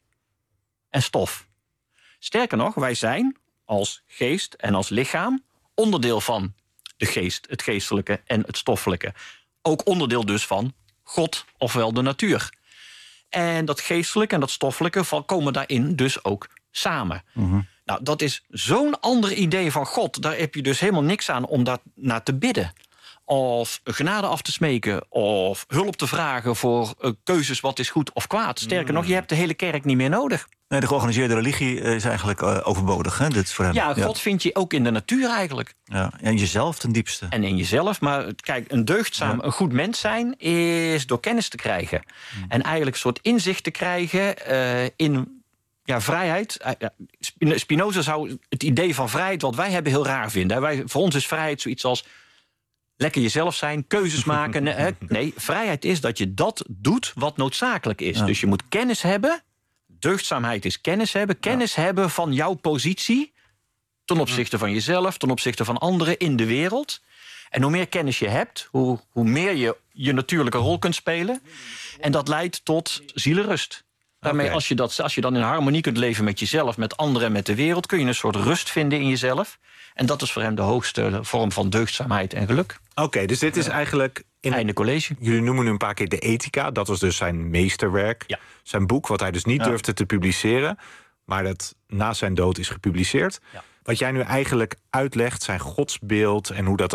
en stof. Sterker nog, wij zijn als geest en als lichaam onderdeel van de geest, het geestelijke en het stoffelijke. Ook onderdeel dus van God, ofwel de natuur. En dat geestelijke en dat stoffelijke komen daarin dus ook samen. Mm-hmm. Nou, dat is zo'n ander idee van God. Daar heb je dus helemaal niks aan om daar naar te bidden. Of genade af te smeken. Of hulp te vragen voor uh, keuzes wat is goed of kwaad. Sterker mm. nog, je hebt de hele kerk niet meer nodig. Nee, de georganiseerde religie is eigenlijk uh, overbodig. Hè? Dit is voor hem. Ja, God ja. vind je ook in de natuur eigenlijk. Ja, en jezelf ten diepste. En in jezelf. Maar kijk, een deugdzaam, ja. een goed mens zijn is door kennis te krijgen. Mm. En eigenlijk een soort inzicht te krijgen uh, in ja, vrijheid. Uh, Spinoza zou het idee van vrijheid wat wij hebben heel raar vinden. Wij, voor ons is vrijheid zoiets als lekker jezelf zijn, keuzes maken. Nee, nee, vrijheid is dat je dat doet wat noodzakelijk is. Ja. Dus je moet kennis hebben. Deugdzaamheid is kennis hebben. Kennis ja. hebben van jouw positie ten opzichte van jezelf, ten opzichte van anderen in de wereld. En hoe meer kennis je hebt, hoe, hoe meer je je natuurlijke rol kunt spelen. En dat leidt tot zielenrust. Daarmee, okay. als, je dat, als je dan in harmonie kunt leven met jezelf, met anderen en met de wereld, kun je een soort rust vinden in jezelf. En dat is voor hem de hoogste vorm van deugdzaamheid en geluk. Oké, okay, dus dit is eigenlijk in einde college. Jullie noemen nu een paar keer de Ethica. Dat was dus zijn meesterwerk. Ja. Zijn boek, wat hij dus niet ja. durfde te publiceren. Maar dat na zijn dood is gepubliceerd. Ja. Wat jij nu eigenlijk uitlegt, zijn godsbeeld en hoe dat ook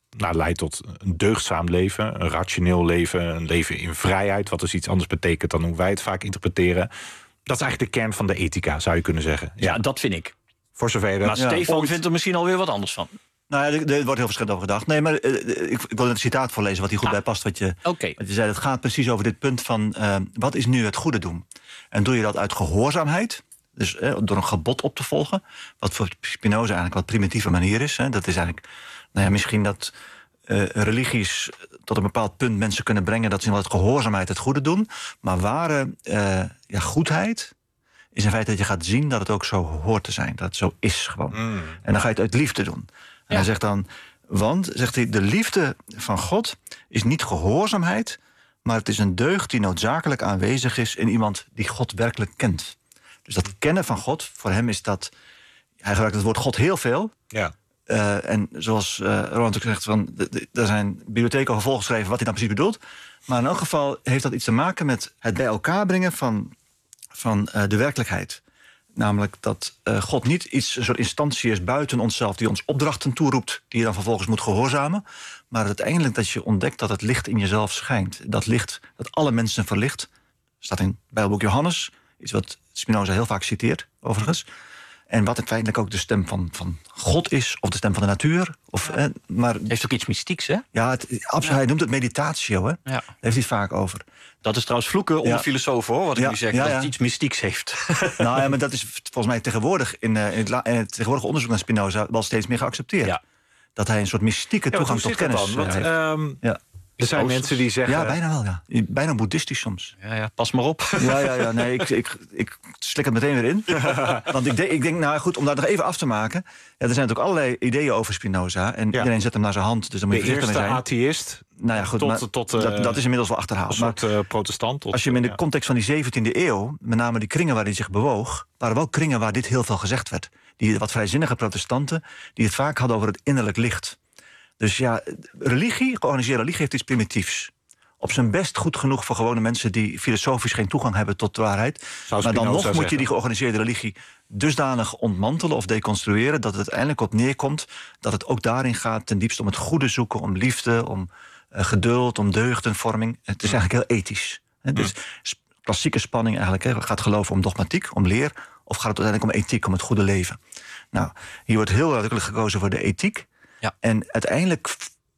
nou, leidt tot een deugdzaam leven, een rationeel leven, een leven in vrijheid, wat dus iets anders betekent dan hoe wij het vaak interpreteren. Dat is eigenlijk de kern van de ethica, zou je kunnen zeggen. Ja, ja dat vind ik. Voor zover je dat... Maar ja, Stefan ooit... vindt er misschien alweer wat anders van. Nou ja, er, er wordt heel verschillend over gedacht. Nee, maar uh, ik, ik wil een citaat voorlezen wat hier goed ah. bij past. Wat je, okay. wat je zei, het gaat precies over dit punt van... Uh, wat is nu het goede doen? En doe je dat uit gehoorzaamheid? Dus uh, door een gebod op te volgen. Wat voor Spinoza eigenlijk wat primitieve manier is. Hè? Dat is eigenlijk nou ja, misschien dat uh, religies tot een bepaald punt mensen kunnen brengen... dat ze in wat gehoorzaamheid het goede doen. Maar ware uh, ja, goedheid is in feite dat je gaat zien dat het ook zo hoort te zijn. Dat het zo is gewoon. Mm. En dan ga je het uit liefde doen. En ja. hij zegt dan, want, zegt hij, de liefde van God is niet gehoorzaamheid, maar het is een deugd die noodzakelijk aanwezig is in iemand die God werkelijk kent. Dus dat kennen van God, voor hem is dat, hij gebruikt het woord God heel veel. Ja. Uh, en zoals uh, Roland ook zegt, van, er zijn bibliotheken over volgeschreven wat hij dan precies bedoelt. Maar in elk geval heeft dat iets te maken met het bij elkaar brengen van, van uh, de werkelijkheid. Namelijk dat uh, God niet iets, een soort instantie is buiten onszelf die ons opdrachten toeroept, die je dan vervolgens moet gehoorzamen. Maar uiteindelijk dat je ontdekt dat het licht in jezelf schijnt. Dat licht dat alle mensen verlicht. Staat in Bijbelboek Johannes. Iets wat Spinoza heel vaak citeert, overigens. En wat uiteindelijk ook de stem van, van God is, of de stem van de natuur. Of, eh, maar, heeft ook iets mystieks, hè? Ja, het, absoluut, ja. Hij noemt het meditatio, hè? Ja. Daar heeft hij het vaak over. Dat is trouwens vloeken onder ja. filosofen, hoor, wat ik ja. nu zeg. Ja, dat ja. het iets mystieks heeft. Nou ja, maar dat is volgens mij tegenwoordig in, uh, in, het, la- in het tegenwoordige onderzoek naar Spinoza wel steeds meer geaccepteerd. Ja. Dat hij een soort mystieke toegang ja, tot kennis dan? Want, heeft. Um, ja. Er zijn mensen die zeggen... Ja, bijna wel, ja. Bijna boeddhistisch soms. Ja, ja, pas maar op. Ja, ja, ja. Nee, ik, ik, ik slik het meteen weer in. Want ik, de, ik denk, nou goed, om daar nog even af te maken. Ja, er zijn natuurlijk allerlei ideeën over Spinoza. En ja. iedereen zet hem naar zijn hand, dus dan moet je de voorzichtig mee zijn. De eerste atheïst. Nou ja, goed, tot, maar tot, uh, dat, dat is inmiddels wel achterhaald. Een soort uh, protestant. Tot, als je hem in de ja. context van die zeventiende eeuw... met name die kringen waar hij zich bewoog... waren wel kringen waar dit heel veel gezegd werd. Die wat vrijzinnige protestanten... die het vaak hadden over het innerlijk licht. Dus ja, religie, georganiseerde religie heeft iets primitiefs. Op zijn best goed genoeg voor gewone mensen... die filosofisch geen toegang hebben tot de waarheid. Zou maar dan nog zeggen. moet je die georganiseerde religie... dusdanig ontmantelen of deconstrueren... dat het uiteindelijk op neerkomt... dat het ook daarin gaat ten diepste om het goede zoeken... om liefde, om uh, geduld, om deugdenvorming. Het is eigenlijk heel ethisch. Hè? Dus klassieke spanning eigenlijk. Hè? Gaat geloven om dogmatiek, om leer... of gaat het uiteindelijk om ethiek, om het goede leven? Nou, hier wordt heel nadrukkelijk gekozen voor de ethiek. Ja. En uiteindelijk,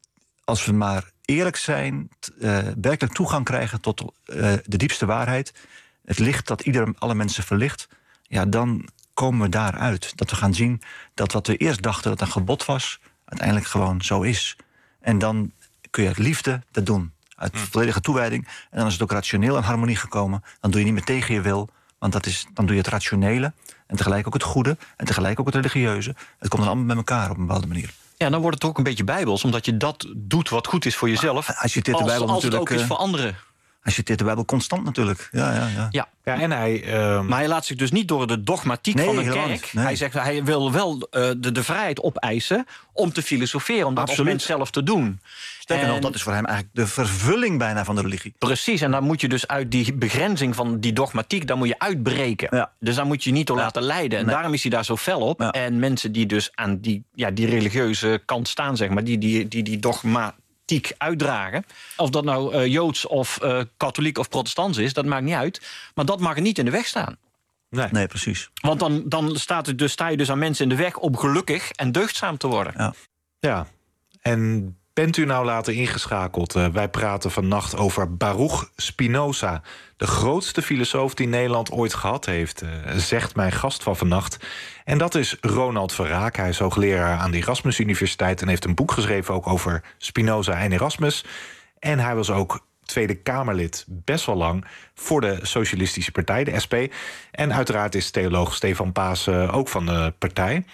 als we maar eerlijk zijn... T, uh, werkelijk toegang krijgen tot uh, de diepste waarheid... het licht dat ieder, alle mensen verlicht... ja, dan komen we daaruit. Dat we gaan zien dat wat we eerst dachten dat een gebod was... uiteindelijk gewoon zo is. En dan kun je uit liefde dat doen. Uit volledige toewijding. En dan is het ook rationeel in harmonie gekomen. Dan doe je niet meer tegen je wil... want dat is, dan doe je het rationele... en tegelijk ook het goede... en tegelijk ook het religieuze. Het komt dan allemaal bij elkaar op een bepaalde manier. Ja, dan wordt het ook een beetje bijbels, omdat je dat doet wat goed is voor jezelf. Hij citeert de als, Bijbel als het natuurlijk, ook is voor anderen. Hij citeert de Bijbel constant natuurlijk. Ja, ja, ja. ja. ja en hij, um... Maar hij laat zich dus niet door de dogmatiek nee, van een helemaal kerk. niet, nee. Hij zegt hij wil wel uh, de, de vrijheid opeisen om te filosoferen, om dat als mens zelf te doen. Sterker nog, dat is voor hem eigenlijk de vervulling bijna van de religie. Precies, en dan moet je dus uit die begrenzing van die dogmatiek... dan moet je uitbreken. Ja. Dus daar moet je niet door ja. laten leiden. En nee. daarom is hij daar zo fel op. Ja. En mensen die dus aan die, ja, die religieuze kant staan, zeg maar... die die, die, die dogmatiek uitdragen... of dat nou uh, Joods of uh, katholiek of protestants is, dat maakt niet uit. Maar dat mag er niet in de weg staan. Nee, nee precies. Want dan, dan staat het dus, sta je dus aan mensen in de weg... om gelukkig en deugdzaam te worden. Ja, ja. En... Bent u nou later ingeschakeld? Uh, wij praten vannacht over Baruch Spinoza. De grootste filosoof die Nederland ooit gehad heeft, uh, zegt mijn gast van vannacht. En dat is Ronald Verraak. Hij is hoogleraar aan de Erasmus Universiteit... en heeft een boek geschreven ook over Spinoza en Erasmus. En hij was ook Tweede Kamerlid, best wel lang... voor de Socialistische Partij, de S P. En uiteraard is theoloog Stefan Paas uh, ook van de partij...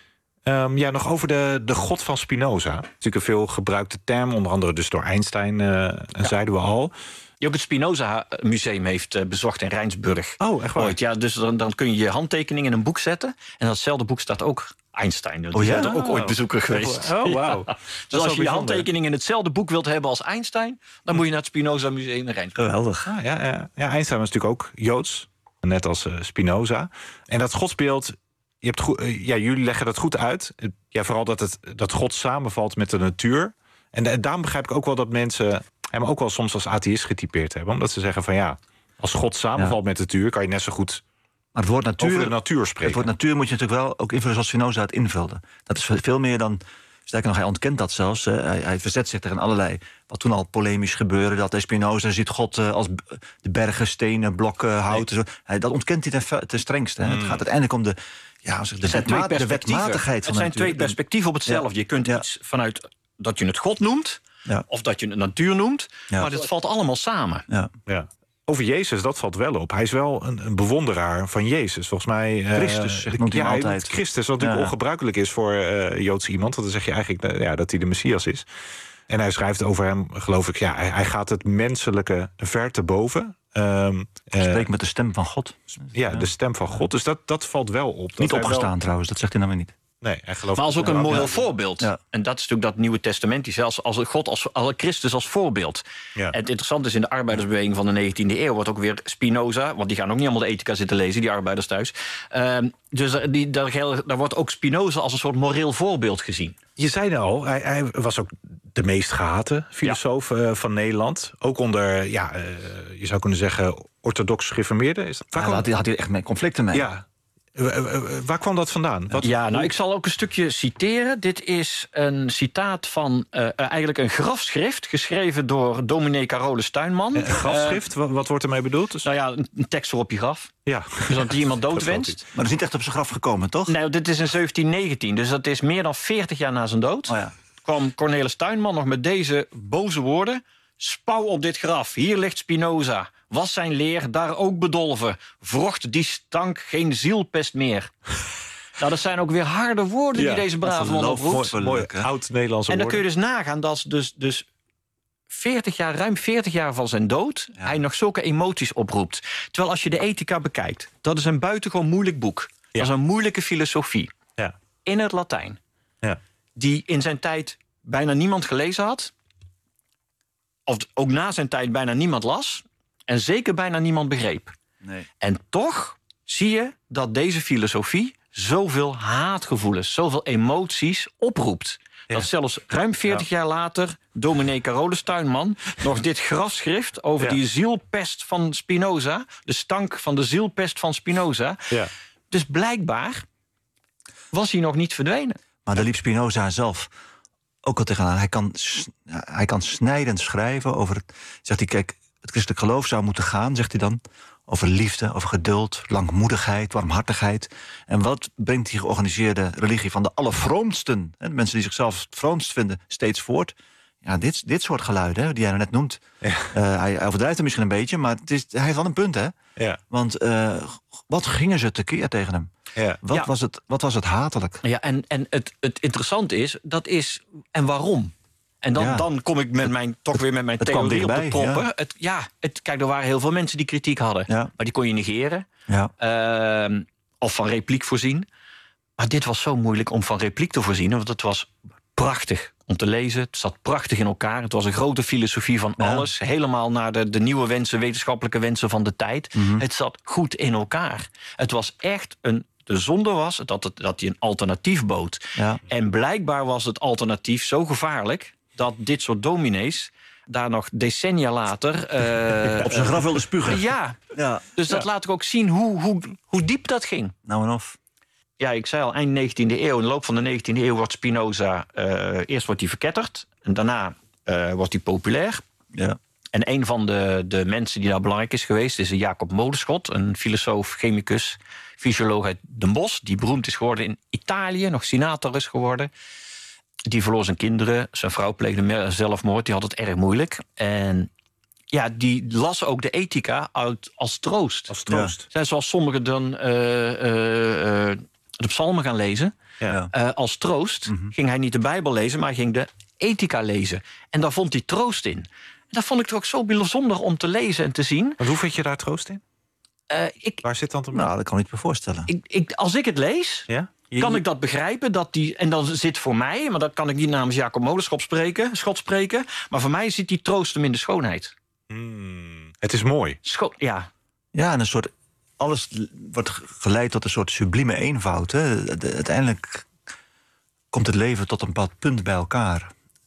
Um, ja, nog over de, de god van Spinoza. Natuurlijk een veel gebruikte term, onder andere dus door Einstein, uh, ja. zeiden we al. Die ook het Spinoza-museum heeft uh, bezocht in Rijnsburg. Oh, echt waar? Ooit, ja, dus dan, dan kun je je handtekening in een boek zetten. En datzelfde boek staat ook Einstein. Die oh, ja? is er ook ooit bezoeker geweest. Oh, wauw. Ja. Dus als je je handtekening in hetzelfde boek wilt hebben als Einstein... dan moet je naar het Spinoza-museum in Rijnsburg. Geweldig. Ah, ja, ja. ja, Einstein was natuurlijk ook Joods, net als uh, Spinoza. En dat godsbeeld... Je hebt goed, ja, jullie leggen dat goed uit. Ja, vooral dat, het, dat God samenvalt met de natuur. En, en daarom begrijp ik ook wel dat mensen hem ook wel soms als atheïst getypeerd hebben. Omdat ze zeggen van ja, als God samenvalt ja. met de natuur, kan je net zo goed maar het woord natuur, over de natuur spreken. Het woord natuur moet je natuurlijk wel ook invullen zoals Spinoza het invulde. Dat is veel meer dan... Sterker nog, hij ontkent dat zelfs. Uh, hij, hij verzet zich tegen allerlei, wat toen al polemisch gebeurde. Dat Spinoza ziet God uh, als de bergen, stenen, blokken, hout. Nee. Hij, dat ontkent hij ten, ten strengste. Mm. Het gaat uiteindelijk om de, ja, de, het wetma- de wetmatigheid van Het zijn twee perspectieven op hetzelfde. Ja. Je kunt ja. iets vanuit dat je het God noemt, ja. of dat je het natuur noemt. Ja. Maar het valt allemaal samen. Ja. Ja. Over Jezus, dat valt wel op. Hij is wel een, een bewonderaar van Jezus. Volgens mij... Uh, Christus, de, noemt hij ja, altijd. Christus, wat natuurlijk ja. ongebruikelijk is voor uh, Joods iemand. Want dan zeg je eigenlijk uh, ja, dat hij de Messias is. En hij schrijft over hem, geloof ik... ja, hij, hij gaat het menselijke ver te boven. Um, uh, Spreekt met de stem van God. Ja, de stem van God. Dus dat, dat valt wel op. Dat niet opgestaan wel... trouwens, dat zegt hij nou weer niet. Nee, hij gelooft maar als ook een moreel ja. voorbeeld. Ja. En dat is natuurlijk dat Nieuwe Testament, als, als God, als, als Christus als voorbeeld. Ja. En het interessante is, in de arbeidersbeweging van de negentiende eeuw wordt ook weer Spinoza, want die gaan ook niet allemaal de ethica zitten lezen, die arbeiders thuis. Uh, dus die, daar, daar wordt ook Spinoza als een soort moreel voorbeeld gezien. Je zei al, hij, hij was ook de meest gehate filosoof ja. uh, van Nederland. Ook onder, ja, uh, je zou kunnen zeggen, orthodox gereformeerden. Is dat, ja, kwam... had, hij, had hij echt mee conflicten mee. Ja. Waar kwam dat vandaan? Wat, ja, nou, ik zal ook een stukje citeren. Dit is een citaat van uh, eigenlijk een grafschrift, geschreven door dominee Carolus Tuinman. Een grafschrift? Uh, wat wordt ermee bedoeld? Dus... Nou ja, een, een tekst voor op je graf. Ja. Dus dat die iemand doodwenst. Maar dat is niet echt op zijn graf gekomen, toch? Nee, dit is in zeventien negentien, dus dat is meer dan veertig jaar na zijn dood. Oh ja. Kwam Cornelis Tuinman nog met deze boze woorden: spouw op dit graf, hier ligt Spinoza. Was zijn leer daar ook bedolven? Vrocht die stank geen zielpest meer? Nou, dat zijn ook weer harde woorden ja, die deze brave man oproept. Mooi, mooi oud-Nederlandse En dan woorden. kun je dus nagaan dat dus, dus veertig jaar, ruim veertig jaar van zijn dood... Ja. hij nog zulke emoties oproept. Terwijl als je de ethica bekijkt, dat is een buitengewoon moeilijk boek. Ja. Dat is een moeilijke filosofie. Ja. In het Latijn. Ja. Die in zijn tijd bijna niemand gelezen had. Of ook na zijn tijd bijna niemand las. En zeker bijna niemand begreep. Nee. En toch zie je dat deze filosofie zoveel haatgevoelens, zoveel emoties oproept. Ja. Dat zelfs ruim veertig ja. jaar later dominee Carolus Tuinman nog dit grafschrift over ja. die zielpest van Spinoza, de stank van de zielpest van Spinoza. Ja. Dus blijkbaar was hij nog niet verdwenen. Maar daar liep Spinoza zelf ook al tegenaan. Hij kan, hij kan snijdend schrijven over het, zegt hij, kijk, het christelijk geloof zou moeten gaan, zegt hij dan, over liefde, over geduld, langmoedigheid, warmhartigheid. En wat brengt die georganiseerde religie van de allervroomsten, hè, de mensen die zichzelf het vroomst vinden, steeds voort? Ja, dit, dit soort geluiden, hè, die jij net noemt. Ja. Uh, hij, hij overdrijft er misschien een beetje, maar het is, hij heeft wel een punt, hè? Ja. Want uh, wat gingen ze tekeer tegen hem? Ja. Wat, ja. was het, wat was het hatelijk? Ja, en, en het, het interessante is, dat is, en waarom? En dan, ja. dan kom ik met mijn, toch weer met mijn het theorie op de proppen. Ja, het, ja het, kijk, er waren heel veel mensen die kritiek hadden. Ja. Maar die kon je negeren. Ja. Uh, of van repliek voorzien. Maar dit was zo moeilijk om van repliek te voorzien. Want het was prachtig om te lezen. Het zat prachtig in elkaar. Het was een grote filosofie van ja. alles. Helemaal naar de, de nieuwe wensen, wetenschappelijke wensen van de tijd. Mm-hmm. Het zat goed in elkaar. Het was echt een... De zonde was dat, het, dat hij een alternatief bood. Ja. En blijkbaar was het alternatief zo gevaarlijk dat dit soort dominees daar nog decennia later Uh, op zijn graf wilde spugen. Ja, ja. dus dat ja. laat ik ook zien hoe, hoe, hoe diep dat ging. Nou en of. Ja, ik zei al, eind negentiende eeuw, in de loop van de negentiende eeuw wordt Spinoza, uh, eerst wordt hij verketterd en daarna uh, wordt hij populair. Ja. En een van de, de mensen die daar belangrijk is geweest is Jacob Moleschot, een filosoof, chemicus, fysioloog uit Den Bosch, die beroemd is geworden in Italië, nog senator is geworden. Die verloor zijn kinderen, zijn vrouw pleegde zelfmoord, die had het erg moeilijk. En ja, die las ook de ethica uit als troost. Als troost. Ja. Zoals sommigen dan uh, uh, uh, de psalmen gaan lezen. Ja. Uh, als troost mm-hmm. ging hij niet de Bijbel lezen, maar hij ging de ethica lezen. En daar vond hij troost in. En dat vond ik toch ook zo bijzonder om te lezen en te zien. Maar hoe vind je daar troost in? Uh, ik, Waar zit dan te Nou, dat kan ik me voorstellen. Ik, ik, als ik het lees, ja? je, kan ik dat begrijpen. Dat die, en dan zit voor mij, maar dat kan ik niet namens Jacob Moleschot spreken, Schot spreken. Maar voor mij zit die troost hem in de schoonheid. Hmm, het is mooi. Scho- ja. Ja, en een soort. Alles wordt geleid tot een soort sublieme eenvoud. Hè. De, uiteindelijk komt het leven tot een bepaald punt bij elkaar.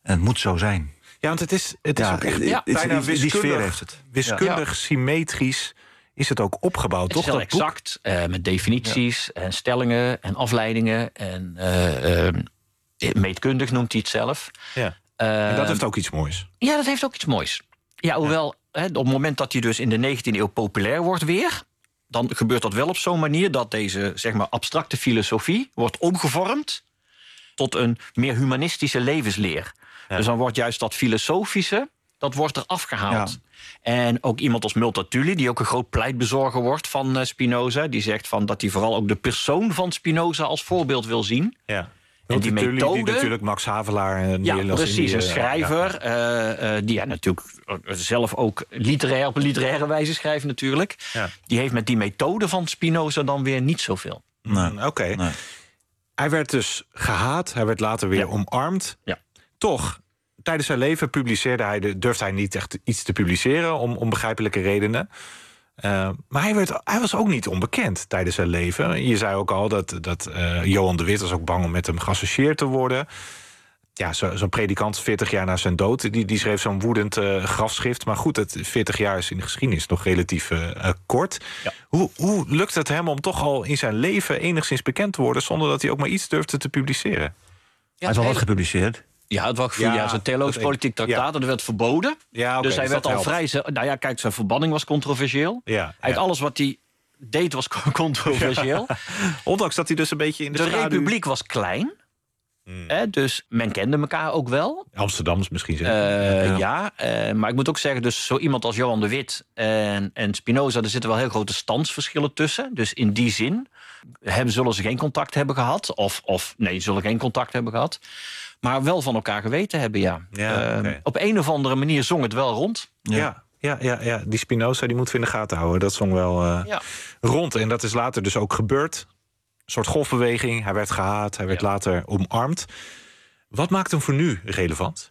En het moet zo zijn. Ja, want het is, het is Ja, ook echt ja, bijna die- die wiskundig, sfeer heeft het. wiskundig Ja. symmetrisch is het ook opgebouwd, Het is toch? heel dat boek? exact, eh, met definities en stellingen en afleidingen. En eh, eh, meetkundig noemt hij het zelf. Ja. Eh, En dat heeft ook iets moois. Ja, dat heeft ook iets moois. Ja, hoewel hè, op het moment dat hij dus in de negentiende eeuw populair wordt weer... dan gebeurt dat wel op zo'n manier dat deze zeg maar, abstracte filosofie wordt omgevormd tot een meer humanistische levensleer. Ja. Dus dan wordt juist dat filosofische, dat wordt er afgehaald. En ook iemand als Multatuli, die ook een groot pleitbezorger wordt van uh, Spinoza... die zegt van dat hij vooral ook de persoon van Spinoza als voorbeeld wil zien. Ja. En die Multatuli, methode... die natuurlijk Max Havelaar... Een Ja, Nederlands precies, Indië, een schrijver. ja. uh, uh, die ja, natuurlijk zelf ook literair, op een literaire wijze schrijft natuurlijk. Ja. Die heeft met die methode van Spinoza dan weer niet zoveel. Nee. Mm, Oké. Nee. Hij werd dus gehaat, hij werd later weer Ja. omarmd. Ja. Toch, tijdens zijn leven publiceerde hij de, durfde hij niet echt iets te publiceren... om onbegrijpelijke redenen. Uh, maar hij, werd, hij was ook niet onbekend tijdens zijn leven. Je zei ook al dat, dat uh, Johan de Wit was ook bang om met hem geassocieerd te worden. Ja, zo, zo'n predikant veertig jaar na zijn dood... die, die schreef zo'n woedend uh, grafschrift. Maar goed, het veertig jaar is in de geschiedenis nog relatief uh, uh, kort. Ja. Hoe, hoe lukt het hem om toch al in zijn leven enigszins bekend te worden... zonder dat hij ook maar iets durfde te publiceren? Ja, Hij is wel wat gepubliceerd. Ja, het was Ja, ja, zijn theologisch dat- politiek traktaat, ja. dat werd verboden. Ja, oké, dus hij dus werd dat al helpt. vrij... ze- Nou ja, kijk, zijn verbanning was controversieel. Ja, Uit ja. alles wat hij deed was controversieel. Ondanks dat hij dus een beetje in de, De schaduw... republiek was klein. Hmm. Hè, dus men kende elkaar ook wel. Amsterdams misschien Uh, zeggen. ja, uh, maar ik moet ook zeggen, dus zo iemand als Johan de Wit en, en Spinoza... er zitten wel heel grote standsverschillen tussen. Dus in die zin hebben, zullen ze geen contact hebben gehad. Of, of nee, zullen geen contact hebben gehad. Maar wel van elkaar geweten hebben, ja. Ja, Uh, oké. Op een of andere manier zong het wel rond. Ja, ja, ja, ja. Die Spinoza die moeten we in de gaten houden. Dat zong wel uh, Ja. rond. En dat is later dus ook gebeurd. Een soort golfbeweging. Hij werd gehaat, hij werd Ja. later omarmd. Wat maakt hem voor nu relevant?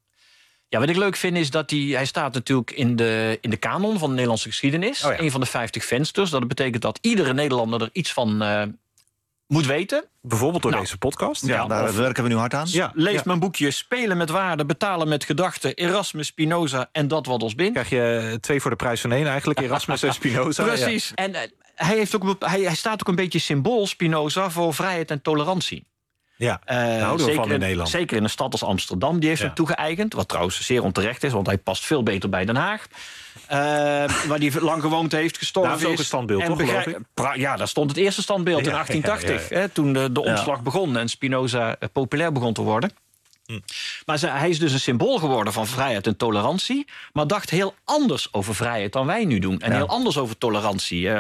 Ja, wat ik leuk vind is dat hij... Hij staat natuurlijk in de, in de kanon van de Nederlandse geschiedenis. Oh ja. Een van de vijftig vensters. Dat betekent dat iedere Nederlander er iets van uh, moet weten. Bijvoorbeeld door Nou, deze podcast? ja, Daar of- werken we nu hard aan. Ja, Lees ja. mijn boekje Spelen met Waarde, Betalen met Gedachten... Erasmus, Spinoza en dat wat ons bindt. Krijg je twee voor de prijs van één eigenlijk. Erasmus en Spinoza. Precies. En uh, hij, heeft ook, een bep- hij, hij staat ook een beetje symbool, Spinoza... voor vrijheid en tolerantie. Ja, Uh, daar houden we zeker van in in, Nederland. Zeker in een stad als Amsterdam, die heeft Ja. hem toegeëigend. Wat trouwens zeer onterecht is, want hij past veel beter bij Den Haag. Uh, waar hij lang gewoond heeft, gestorven Daar is ook een standbeeld, En toch, geloof begrijp- ik? Pra- Ja, daar stond het eerste standbeeld Ja, in achttien tachtig. ja, ja, ja. Hè, toen de, de omslag begon en Spinoza uh, populair begon te worden. Hm. Maar ze, hij is dus een symbool geworden van vrijheid en tolerantie... maar dacht heel anders over vrijheid dan wij nu doen. En Ja. heel anders over tolerantie. Uh,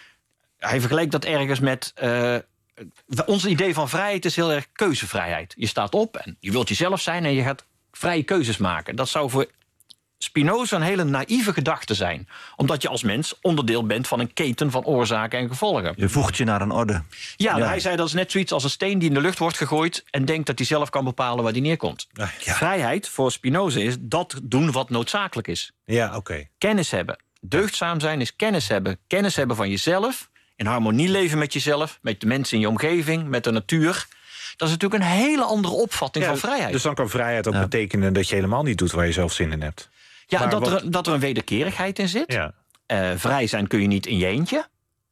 hij vergeleek dat ergens met... Uh, ons idee van vrijheid is heel erg keuzevrijheid. Je staat op en je wilt jezelf zijn en je gaat vrije keuzes maken. Dat zou voor Spinoza een hele naïeve gedachte zijn. Omdat je als mens onderdeel bent van een keten van oorzaken en gevolgen. Je voegt je naar een orde. Ja, Ja. hij zei dat is net zoiets als een steen die in de lucht wordt gegooid... en denkt dat hij zelf kan bepalen waar die neerkomt. Ja. Vrijheid voor Spinoza is dat doen wat noodzakelijk is. Ja, oké. Kennis hebben. Deugdzaam zijn is kennis hebben. Kennis hebben van jezelf. In harmonie leven met jezelf. Met de mensen in je omgeving. Met de natuur. Dat is natuurlijk een hele andere opvatting Ja, van vrijheid. Dus dan kan vrijheid ook Ja. betekenen dat je helemaal niet doet waar je zelf zin in hebt. ja, maar dat, wat- er, dat er een wederkerigheid in zit. Ja. Uh, vrij zijn kun je niet in je eentje.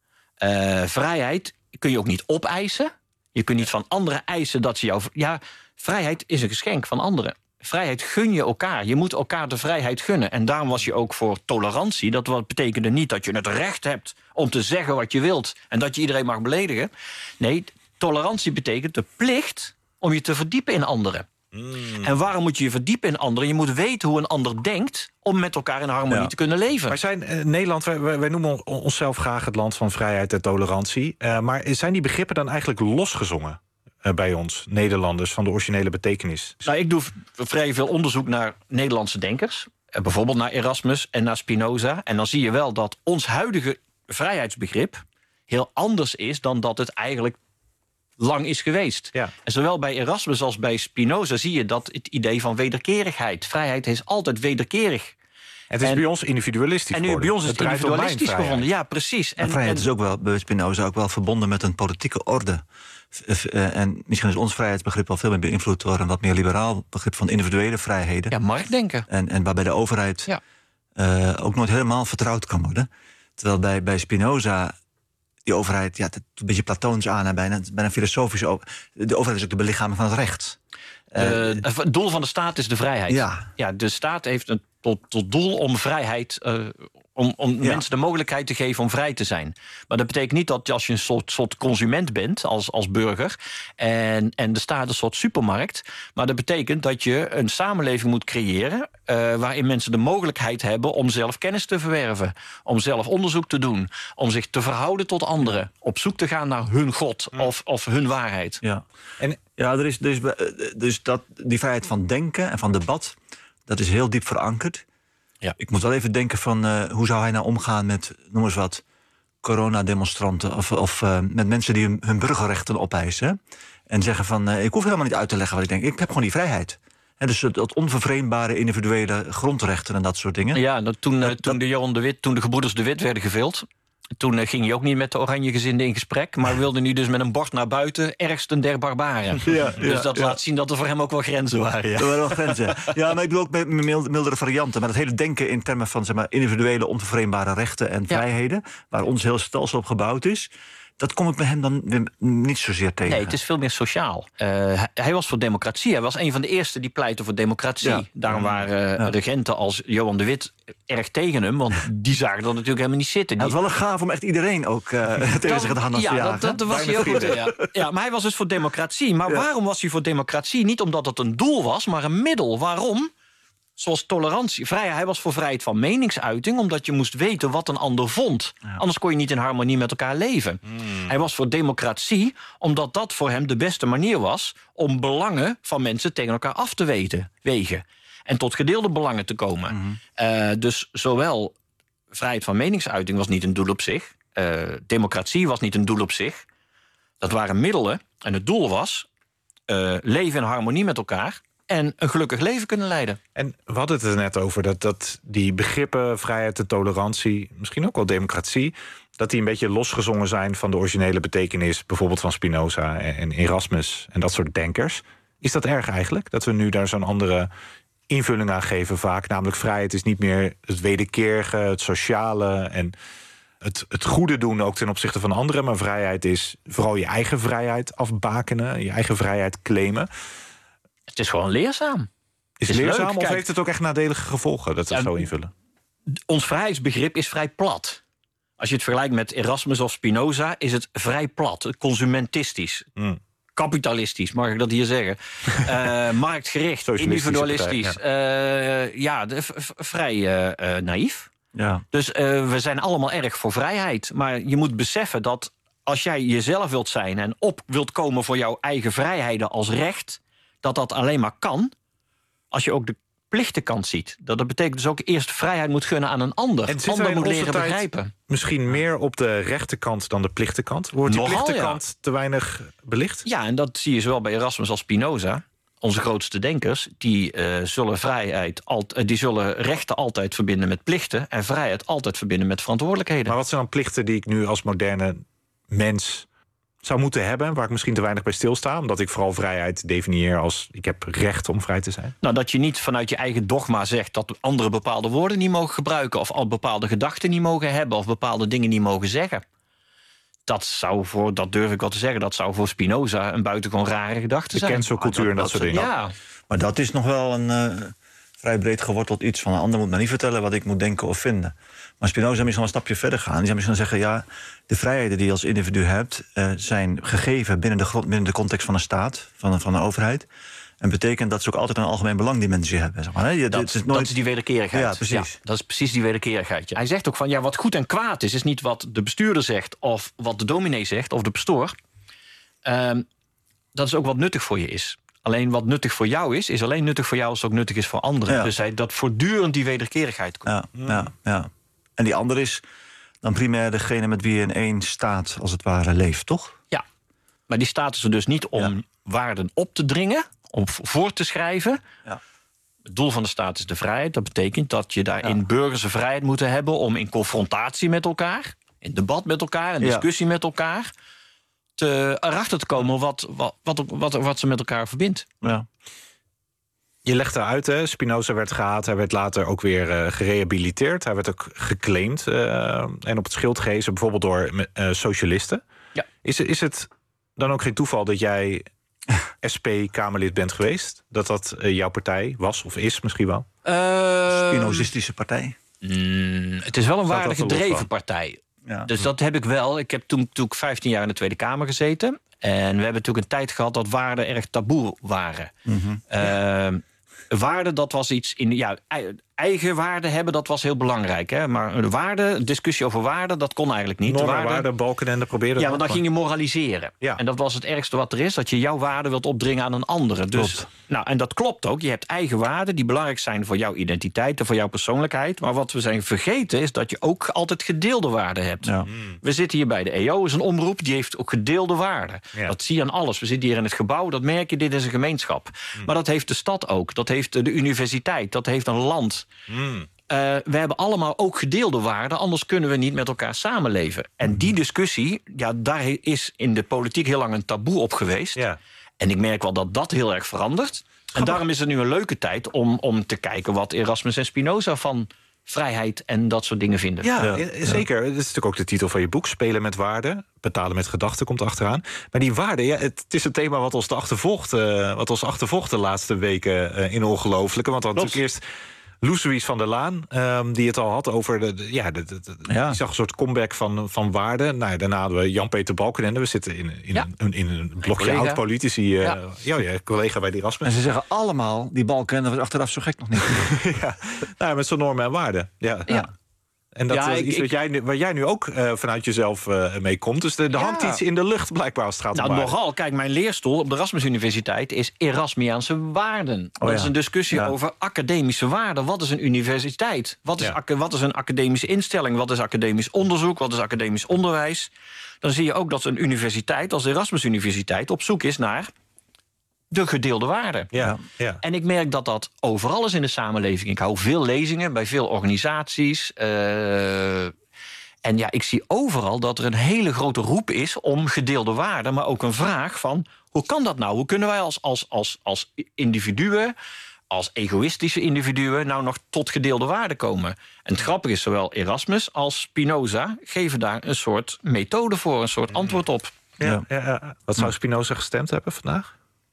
Uh, vrijheid kun je ook niet opeisen. Je kunt niet van anderen eisen dat ze jou... Ja, vrijheid is een geschenk van anderen. Vrijheid gun je elkaar. Je moet elkaar de vrijheid gunnen. En daarom was je ook voor tolerantie. Dat wat betekende niet dat je het recht hebt om te zeggen wat je wilt... en dat je iedereen mag beledigen. Nee, tolerantie betekent de plicht om je te verdiepen in anderen. Mm. En waarom moet je je verdiepen in anderen? Je moet weten hoe een ander denkt om met elkaar in harmonie Ja. te kunnen leven. Maar zijn eh, Nederland, wij, wij wij noemen on- onszelf graag het land van vrijheid en tolerantie. Uh, maar zijn die begrippen dan eigenlijk losgezongen uh, bij ons, Nederlanders, van de originele betekenis? Nou, ik doe v- vrij veel onderzoek naar Nederlandse denkers. Eh, Bijvoorbeeld naar Erasmus en naar Spinoza. En dan zie je wel dat ons huidige vrijheidsbegrip heel anders is dan dat het eigenlijk lang is geweest. Ja. En zowel bij Erasmus als bij Spinoza zie je dat het idee van wederkerigheid. Vrijheid is altijd wederkerig. Het is en, bij ons individualistisch En nu geworden. bij ons is het individualistisch gevonden. Ja, precies. En, en vrijheid en, is ook wel, bij Spinoza ook wel verbonden met een politieke orde. En misschien is ons vrijheidsbegrip wel veel meer beïnvloed door een wat meer liberaal begrip van individuele vrijheden. Ja, marktdenken. En, en waarbij de overheid ja. uh, ook nooit helemaal vertrouwd kan worden. Terwijl bij, bij Spinoza die overheid, ja, het doet een beetje Platoons aan en bijna, bijna filosofisch. De overheid is ook de belichaming van het recht. Uh, uh, het doel van de staat is de vrijheid. Ja. Ja, de staat heeft een tot, tot doel om vrijheid, uh, om, om ja. mensen de mogelijkheid te geven om vrij te zijn. Maar dat betekent niet dat als je een soort, soort consument bent als, als burger en, en de staat een soort supermarkt. Maar dat betekent dat je een samenleving moet creëren uh, waarin mensen de mogelijkheid hebben om zelf kennis te verwerven, om zelf onderzoek te doen, om zich te verhouden tot anderen, op zoek te gaan naar hun God ja. of, of hun waarheid. Ja, en ja, er is dus, dus dat, die vrijheid van denken en van debat, dat is heel diep verankerd. Ja. Ik moet wel even denken van uh, hoe zou hij nou omgaan met, noem eens wat, coronademonstranten of, of uh, met mensen die hun, hun burgerrechten opeisen. En zeggen van, uh, ik hoef helemaal niet uit te leggen wat ik denk. Ik heb gewoon die vrijheid. En dus dat onvervreemdbare individuele grondrechten en dat soort dingen. Ja, dat toen, dat, toen, de Johan de Wit, toen de gebroeders de Wit werden gevild, toen uh, ging hij ook niet met de Oranjegezinden in gesprek, maar wilde nu dus met een bord naar buiten, ergsten der barbaren. Ja, dus ja, dat ja. laat zien dat er voor hem ook wel grenzen waren. Ja. Er waren wel grenzen. Ja, maar ik bedoel ook bij mildere varianten. Maar het hele denken in termen van zeg maar, individuele onvervreemdbare rechten en ja. vrijheden, waar ons heel stelsel op gebouwd is, dat kom ik bij hem dan niet zozeer tegen. Nee, het is veel meer sociaal. Uh, hij, hij was voor democratie. Hij was een van de eersten die pleitte voor democratie. Ja. Daarom waren uh, ja. regenten als Johan de Wit erg tegen hem, want die zagen dat natuurlijk helemaal niet zitten. Hij had wel een gaaf om echt iedereen ook uh, tegen zich te gaan ja, te jagen. Ja, dat, dat was hij ook goed. Ja. ja, maar hij was dus voor democratie. Maar ja. waarom was hij voor democratie? Niet omdat het een doel was, maar een middel. Waarom? Zoals tolerantie. Vrij, hij was voor vrijheid van meningsuiting, omdat je moest weten wat een ander vond. Ja. Anders kon je niet in harmonie met elkaar leven. Mm. Hij was voor democratie, omdat dat voor hem de beste manier was om belangen van mensen tegen elkaar af te weten, wegen. En tot gedeelde belangen te komen. Mm-hmm. Uh, dus zowel vrijheid van meningsuiting was niet een doel op zich. Uh, democratie was niet een doel op zich. Dat waren middelen. En het doel was uh, leven in harmonie met elkaar en een gelukkig leven kunnen leiden. En we hadden het er net over dat, dat die begrippen, vrijheid en tolerantie, misschien ook wel democratie, dat die een beetje losgezongen zijn van de originele betekenis, bijvoorbeeld van Spinoza en Erasmus en dat soort denkers. Is dat erg eigenlijk? Dat we nu daar zo'n andere invulling aan geven vaak. Namelijk vrijheid is niet meer het wederkerige, het sociale en het, het goede doen ook ten opzichte van anderen. Maar vrijheid is vooral je eigen vrijheid afbakenen, je eigen vrijheid claimen. Het is gewoon leerzaam. Is het leerzaam leuk. Of Kijk, heeft het ook echt nadelige gevolgen dat we ja, het zo invullen? Ons vrijheidsbegrip is vrij plat. Als je het vergelijkt met Erasmus of Spinoza, is het vrij plat, consumentistisch. Mm. Kapitalistisch, mag ik dat hier zeggen? uh, marktgericht, individualistisch. Ja, uh, ja de, v- vrij uh, uh, naïef. Ja. Dus uh, we zijn allemaal erg voor vrijheid. Maar je moet beseffen dat als jij jezelf wilt zijn en op wilt komen voor jouw eigen vrijheden als recht, dat dat alleen maar kan als je ook de plichtenkant ziet. Dat, dat betekent dus ook eerst vrijheid moet gunnen aan een ander. En ander moet leren begrijpen. Misschien meer op de rechterkant dan de plichtenkant? Wordt die Nogal, plichtenkant ja. te weinig belicht? Ja, en dat zie je zowel bij Erasmus als Spinoza. Onze grootste denkers, die, uh, zullen vrijheid alt- die zullen rechten altijd verbinden met plichten en vrijheid altijd verbinden met verantwoordelijkheden. Maar wat zijn dan plichten die ik nu als moderne mens zou moeten hebben, waar ik misschien te weinig bij stilsta, omdat ik vooral vrijheid definieer als ik heb recht om vrij te zijn? Nou, dat je niet vanuit je eigen dogma zegt dat anderen bepaalde woorden niet mogen gebruiken, of al bepaalde gedachten niet mogen hebben, of bepaalde dingen niet mogen zeggen. Dat zou voor, dat durf ik wel te zeggen, dat zou voor Spinoza een buitengewoon rare gedachte zijn. De cancelcultuur en dat, dat soort dingen. Ja. Maar dat is nog wel een uh, vrij breed geworteld iets van een ander moet me niet vertellen wat ik moet denken of vinden. Maar Spinoza zou misschien een stapje verder gaan. Die zou misschien zeggen, ja, de vrijheden die je als individu hebt, uh, zijn gegeven binnen de, grond, binnen de context van een staat, van, van een overheid. En betekent dat ze ook altijd een algemeen belang-dimensie hebben. Zeg maar, hè? Je, dat, het is nooit... dat is die wederkerigheid. Ja, precies. Ja, dat is precies die wederkerigheid. Ja. Hij zegt ook van, ja, wat goed en kwaad is, is niet wat de bestuurder zegt, of wat de dominee zegt, of de pastoor. Um, dat is ook wat nuttig voor je is. Alleen wat nuttig voor jou is, is alleen nuttig voor jou als het ook nuttig is voor anderen. Ja. Dus hij dat voortdurend die wederkerigheid komt. Ja, ja, ja. En die ander is dan primair degene met wie je in één staat als het ware leeft, toch? Ja, maar die staat is er dus niet om ja. waarden op te dringen, om voor te schrijven. Ja. Het doel van de staat is de vrijheid. Dat betekent dat je daarin Ja. burgers de vrijheid moeten hebben om in confrontatie met elkaar, in debat met elkaar, in discussie ja. met elkaar, te, erachter te komen wat, wat, wat, wat, wat ze met elkaar verbindt. Ja. Je legt eruit, hè? Spinoza werd gehaat. Hij werd later ook weer uh, gerehabiliteerd. Hij werd ook geclaimd uh, en op het schild gehezen, bijvoorbeeld door uh, socialisten. Ja. Is, is het dan ook geen toeval dat jij S P-Kamerlid bent geweest? Dat dat uh, jouw partij was of is misschien wel? Uh, Spinozistische partij. Mm, het is wel een waardegedreven partij. Ja. Dus dat heb ik wel. Ik heb toen, toen ik vijftien jaar in de Tweede Kamer gezeten. En we hebben natuurlijk een tijd gehad dat waarden erg taboe waren. Mm-hmm. Uh, waarden, dat was iets in... Ja, eigen waarden hebben, dat was heel belangrijk. Hè? Maar de waarde, discussie over waarden, dat kon eigenlijk niet. Normen, waarden, waarden, Balkenende probeerde. Ja, want dan ging je moraliseren. Ja. En dat was het ergste wat er is, dat je jouw waarde wilt opdringen aan een andere. Dus, Klopt. nou, en dat klopt ook. Je hebt eigen waarden die belangrijk zijn voor jouw identiteit en voor jouw persoonlijkheid. Maar wat we zijn vergeten is dat je ook altijd gedeelde waarden hebt. Ja. We zitten hier bij de E O, is een omroep, die heeft ook gedeelde waarden. Ja. Dat zie je aan alles. We zitten hier in het gebouw, dat merk je, dit is een gemeenschap. Mm. Maar dat heeft de stad ook, dat heeft de universiteit, dat heeft een land. Mm. Uh, we hebben allemaal ook gedeelde waarden, anders kunnen we niet met elkaar samenleven. En die discussie, ja, daar is in de politiek heel lang een taboe op geweest. Ja. En ik merk wel dat dat heel erg verandert. Grappig. En daarom is het nu een leuke tijd om, om te kijken wat Erasmus en Spinoza van vrijheid en dat soort dingen vinden. Ja, ja, zeker. Dat is natuurlijk ook de titel van je boek. Spelen met waarden. Betalen met gedachten komt achteraan. Maar die waarden, ja, het is een thema wat ons de achtervolgt, uh, wat ons achtervolgt de laatste weken uh, in Ongelooflijke. Want we hadden natuurlijk eerst Loes Louise van der Laan, um, die het al had over de, de, ja, de, de, de, ja. die zag een soort comeback van, van waarden. Nou, daarna hadden we Jan-Peter Balkenende. We zitten in, in, ja. in, in een blokje oud-politici. Uh, ja. Ja, ja, collega bij die Erasmus. En ze zeggen allemaal, die Balkenende was achteraf zo gek nog niet. ja, nou, met zo'n normen en waarden. Ja. ja. En dat ja, is ik, iets wat jij, waar jij nu ook uh, vanuit jezelf uh, mee komt. Dus er ja. hangt iets in de lucht blijkbaar als het gaat nou, om waarden. Nogal. Kijk, mijn leerstoel op de Erasmus Universiteit is Erasmiaanse waarden. Oh, dat ja. is een discussie ja. over academische waarden. Wat is een universiteit? Wat is, ja. wat is een academische instelling? Wat is academisch onderzoek? Wat is academisch onderwijs? Dan zie je ook dat een universiteit als de Erasmus Universiteit op zoek is naar de gedeelde waarden. Ja, ja. En ik merk dat dat overal is in de samenleving. Ik hou veel lezingen bij veel organisaties. Uh, en ja, ik zie overal dat er een hele grote roep is om gedeelde waarden, maar ook een vraag van, hoe kan dat nou? Hoe kunnen wij als, als, als, als individuen, als egoïstische individuen, nou nog tot gedeelde waarden komen? En het grappige is, zowel Erasmus als Spinoza geven daar een soort methode voor, een soort antwoord op. Ja, ja, ja. Wat zou Spinoza gestemd hebben vandaag?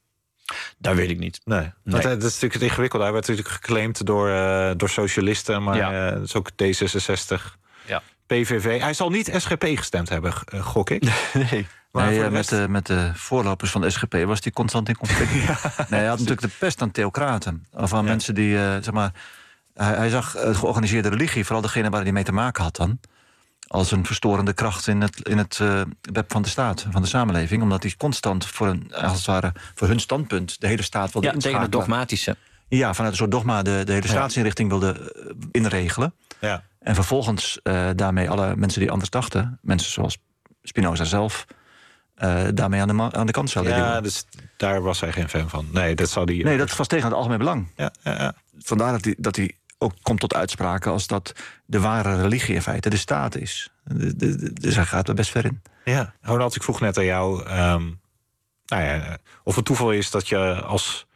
Dat weet ik niet. Nee, nee. Want, dat is natuurlijk het ingewikkelde. Hij werd natuurlijk geclaimd door, uh, door socialisten, maar ja. uh, dat is ook D zesenzestig, ja. P V V. Hij zal niet S G P gestemd hebben, uh, gok ik. Nee. Maar nee, de met, de, met de voorlopers van de S G P was hij constant in conflict. ja. Nee, hij had natuurlijk de pest aan theocraten. Of aan ja. mensen die, uh, zeg maar, hij, hij zag uh, georganiseerde religie, vooral degene waar hij mee te maken had dan, als een verstorende kracht in het, in het uh, web van de staat, van de samenleving. Omdat hij constant voor, een, als het ware, voor hun standpunt de hele staat wilde ja, inschakelen. Tegen het dogmatische. Ja, vanuit een soort dogma de, de hele staatsinrichting wilde uh, inregelen. Ja. En vervolgens uh, daarmee alle mensen die anders dachten, mensen zoals Spinoza zelf, uh, daarmee aan de, aan de kant zouden Ja, duwen. dus daar was hij geen fan van. Nee, dat zou die. Nee, dat was tegen het algemeen belang. Ja, ja, ja. Vandaar dat hij, dat hij ook komt tot uitspraken als dat de ware religie in feite de staat is. De, de, de, dus hij gaat er best ver in. Ja, Ronald, ik vroeg net aan jou um, nou ja, of het toeval is dat je als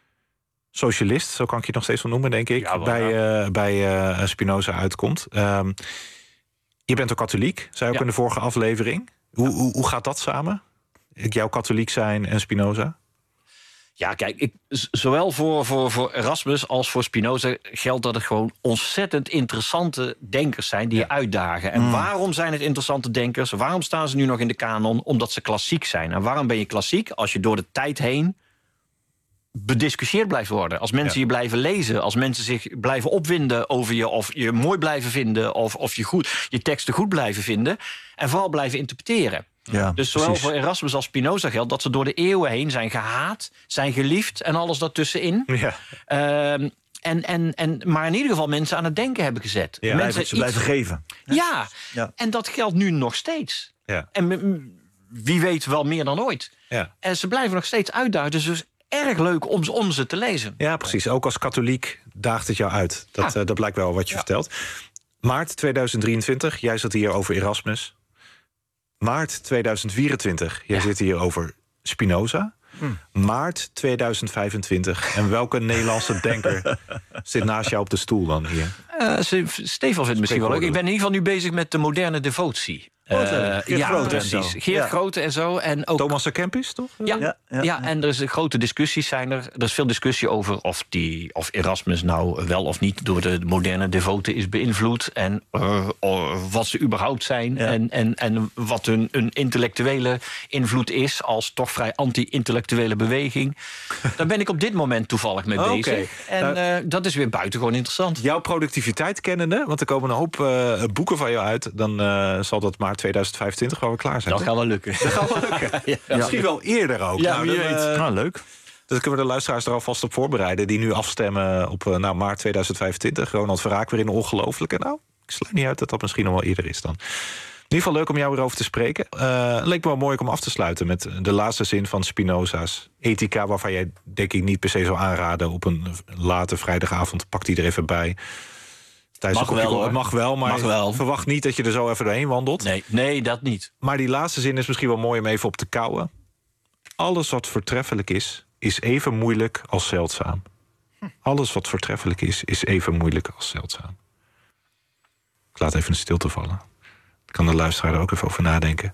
socialist, zo kan ik je nog steeds wel noemen, denk ik, ja, wel, bij, ja. uh, bij uh, Spinoza uitkomt. Um, je bent ook katholiek, zei ook ja. in de vorige aflevering. Hoe, hoe, hoe gaat dat samen? Jouw katholiek zijn en Spinoza? Ja, kijk, ik, zowel voor, voor, voor Erasmus als voor Spinoza geldt dat het gewoon ontzettend interessante denkers zijn die ja. je uitdagen. En mm. waarom zijn het interessante denkers? Waarom staan ze nu nog in de kanon? Omdat ze klassiek zijn. En waarom ben je klassiek? Als je door de tijd heen bediscussieerd blijft worden. Als mensen ja. je blijven lezen, als mensen zich blijven opwinden over je, of je mooi blijven vinden, of, of je, goed, je teksten goed blijven vinden, en vooral blijven interpreteren. Ja, dus zowel precies. voor Erasmus als Spinoza geldt dat ze door de eeuwen heen zijn gehaat, zijn geliefd en alles daartussenin. Ja. Uh, en, en, en, maar in ieder geval mensen aan het denken hebben gezet. Ja, mensen ze iets... blijven geven. Ja, ja, en dat geldt nu nog steeds. Ja. En wie weet wel meer dan ooit. Ja. En ze blijven nog steeds uitdagen. Dus erg leuk om, om ze te lezen. Ja, precies. Ook als katholiek daagt het jou uit. Dat, ja. uh, dat blijkt wel wat je ja. vertelt. Maart tweeduizend drieëntwintig, jij zat hier over Erasmus. Maart tweeduizend vierentwintig, jij ja. zit hier over Spinoza. Hmm. Maart tweeduizend vijfentwintig. En welke Nederlandse denker zit naast jou op de stoel dan hier? Uh, Stefan vindt het misschien wel leuk. Ik ben in ieder geval nu bezig met de moderne devotie. Uh, Geert ja, Grote precies. en zo. Geert ja. Grote en zo. En ook Thomas de Kempis, toch? Ja, ja, ja, ja, en er is grote discussies zijn er. Er is veel discussie over of, die, of Erasmus nou wel of niet door de moderne devoten is beïnvloed. En uh, wat ze überhaupt zijn. Ja. En, en, en wat hun, hun intellectuele invloed is als toch vrij anti-intellectuele beweging. Daar ben ik op dit moment toevallig mee oh, bezig. Okay. En uh, uh, dat is weer buitengewoon interessant. Jouw productiviteit kennende, want er komen een hoop uh, boeken van jou uit. Dan uh, zal dat maar tweeduizend vijfentwintig waar we klaar zijn. Dat gaat wel lukken. Dat gaat wel lukken. ja. Ja. Misschien wel eerder ook. Ja, nou, wie dan, weet. Uh, nou, leuk. Dus kunnen we de luisteraars er alvast op voorbereiden. Die nu afstemmen op uh, nou, maart tweeduizend vijfentwintig. Ronald Verraak weer in Ongelooflijke. Nou, ik sluit niet uit dat dat misschien nog wel eerder is dan. In ieder geval leuk om jou weer over te spreken. Uh, leek me wel mooi om af te sluiten met de laatste zin van Spinoza's Ethica, waarvan jij denk ik niet per se zou aanraden op een late vrijdagavond. Pak die er even bij. Mag wel, hoor. Het mag wel, maar mag wel. Verwacht niet dat je er zo even doorheen wandelt. Nee, nee, dat niet. Maar die laatste zin is misschien wel mooi om even op te kouwen. Alles wat voortreffelijk is, is even moeilijk als zeldzaam. Alles wat voortreffelijk is, is even moeilijk als zeldzaam. Ik laat even een stilte vallen. Ik kan de luisteraar er ook even over nadenken.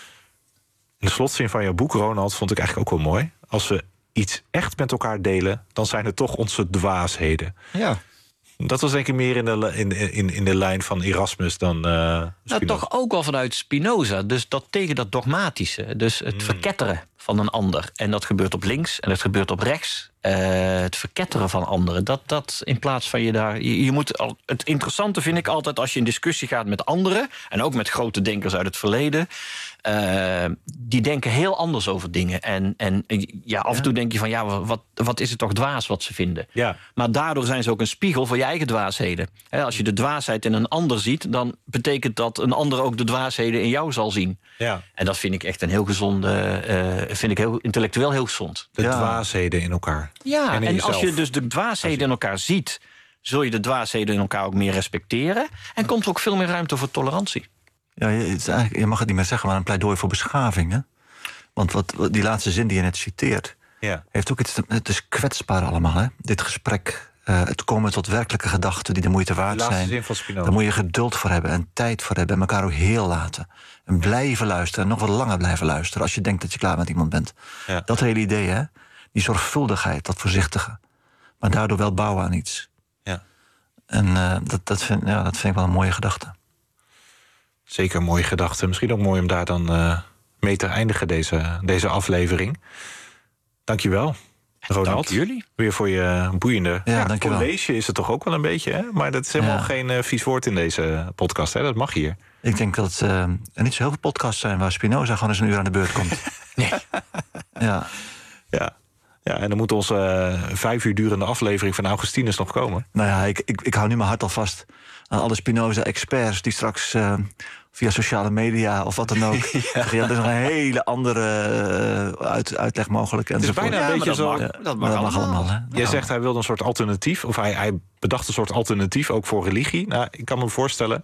En de slotzin van jouw boek, Ronald, vond ik eigenlijk ook wel mooi. Als we iets echt met elkaar delen, dan zijn het toch onze dwaasheden. Ja. Dat was denk ik meer in de, in, in, in de lijn van Erasmus dan uh, nou, toch ook wel vanuit Spinoza. Dus dat tegen dat dogmatische. Dus het mm. verketteren van een ander. En dat gebeurt op links en dat gebeurt op rechts. Uh, het verketteren van anderen. Dat, dat in plaats van je daar... Je, je moet al, het interessante vind ik altijd als je in discussie gaat met anderen. En ook met grote denkers uit het verleden. Uh, die denken heel anders over dingen. En, en ja, af en toe denk je van... ja, wat, wat is het toch dwaas wat ze vinden. Ja. Maar daardoor zijn ze ook een spiegel voor je eigen dwaasheden. He, als je de dwaasheid in een ander ziet... dan betekent dat een ander ook de dwaasheden in jou zal zien. Ja. En dat vind ik echt een heel gezonde... Uh, vind ik heel intellectueel heel gezond. De ja. dwaasheden in elkaar. Ja, en, en als je dus de dwaasheden in elkaar ziet... zul je de dwaasheden in elkaar ook meer respecteren... en komt er ook veel meer ruimte voor tolerantie. Ja, je, het is eigenlijk, je mag het niet meer zeggen, maar een pleidooi voor beschaving. Hè? Want wat, wat, die laatste zin die je net citeert... Ja. heeft ook iets te, het is kwetsbaar allemaal, hè? Dit gesprek, uh, het komen tot werkelijke gedachten... die de moeite waard zijn. Zin van Spinoza. Daar moet je geduld voor hebben en tijd voor hebben... en elkaar ook heel laten. En blijven luisteren en nog wat langer blijven luisteren... als je denkt dat je klaar met iemand bent. Ja. Dat hele idee, hè? Die zorgvuldigheid, dat voorzichtige. Maar daardoor wel bouwen aan iets. Ja. En uh, dat, dat, vind, ja, dat vind ik wel een mooie gedachte. Zeker een mooie gedachte. Misschien ook mooi om daar dan uh, mee te eindigen, deze, deze aflevering. Dank je wel, Ronald. Dank jullie. Weer voor je boeiende... Ja, ja, dank je voor wel. leesje is het toch ook wel een beetje, hè? Maar dat is helemaal ja. geen uh, vies woord in deze podcast, hè? Dat mag hier. Ik denk dat uh, er niet zo heel veel podcasts zijn... waar Spinoza gewoon eens een uur aan de beurt komt. Nee. Ja. Ja. Ja, en dan moet onze uh, vijf uur durende aflevering van Augustinus nog komen. Nou ja, ik, ik, ik hou nu mijn hart al vast aan alle Spinoza-experts... die straks uh, via sociale media of wat dan ook... ja. ja, dat is nog een hele andere uh, uit, uitleg mogelijk. Het is bijna een ja, beetje zo... Mag, ja, dat mag, dat mag allemaal. allemaal hè? Jij nou. zegt hij wilde een soort alternatief... of hij, hij bedacht een soort alternatief ook voor religie. Nou, ik kan me voorstellen...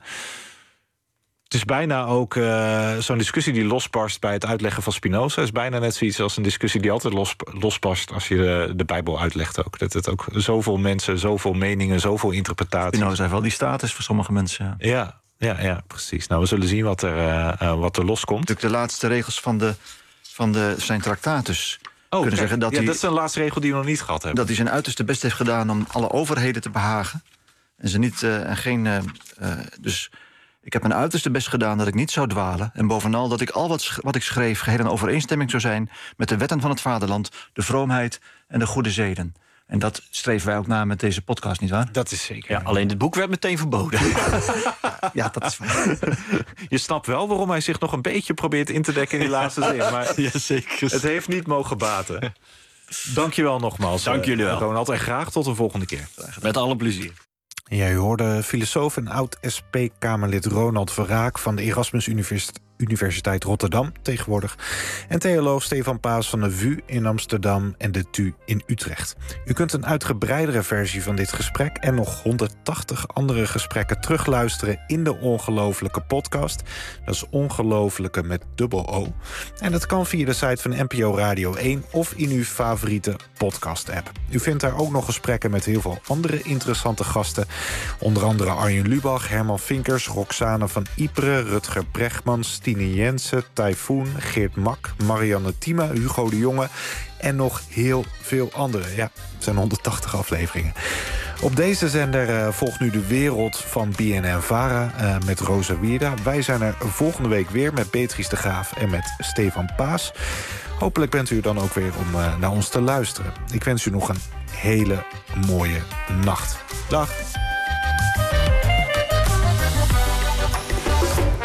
Het is bijna ook uh, zo'n discussie die losbarst bij het uitleggen van Spinoza. Het is bijna net zoiets als een discussie die altijd los, losbarst als je de, de Bijbel uitlegt ook. Dat het ook zoveel mensen, zoveel meningen, zoveel interpretaties... Spinoza heeft wel die status voor sommige mensen. Ja, ja, ja, ja precies. Nou, we zullen zien wat er, uh, uh, wat er loskomt. Natuurlijk de laatste regels van, de, van de, zijn Tractatus. Oh, kunnen kijk, zeggen dat, ja, hij, dat is een laatste regel die we nog niet gehad hebben. dat hij zijn uiterste best heeft gedaan om alle overheden te behagen. En ze niet uh, en geen... Uh, uh, dus... Ik heb mijn uiterste best gedaan dat ik niet zou dwalen. En bovenal dat ik al wat, sch- wat ik schreef geheel in overeenstemming zou zijn... met de wetten van het vaderland, de vroomheid en de goede zeden. En dat streven wij ook na met deze podcast, nietwaar? Dat is zeker. Ja, alleen dit boek werd meteen verboden. Ja, dat is waar. Je snapt wel waarom hij zich nog een beetje probeert in te dekken in die laatste zin. Maar Ja, zeker. het heeft niet mogen baten. Dank je wel nogmaals. Dank jullie wel. Ronald, en graag tot een volgende keer. Met alle plezier. Ja, u hoorde filosoof en oud-S P-Kamerlid Ronald Verraak... van de Erasmus Universiteit Rotterdam tegenwoordig. En theoloog Stefan Paas van de V U in Amsterdam en de T U in Utrecht. U kunt een uitgebreidere versie van dit gesprek en nog honderdtachtig andere gesprekken terugluisteren in de Ongelofelijke podcast. Dat is Ongelofelijke met dubbel O. En dat kan via de site van N P O Radio één of in uw favoriete podcast-app. U vindt daar ook nog gesprekken met heel veel andere interessante gasten. Onder andere Arjen Lubach, Herman Vinkers, Roxane van Ypres, Rutger Bregman, Stine Jensen, Typhoon, Geert Mak, Marianne Thieme, Hugo de Jonge en nog heel veel anderen. Ja, het zijn honderdtachtig afleveringen. Op deze zender uh, volgt nu de wereld van B N N Vara uh, met Rosa Wierda. Wij zijn er volgende week weer met Beatrice de Graaf en met Stefan Paas. Hopelijk bent u dan ook weer om uh, naar ons te luisteren. Ik wens u nog een hele mooie nacht. Dag.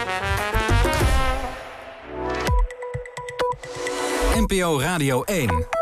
N P O Radio één.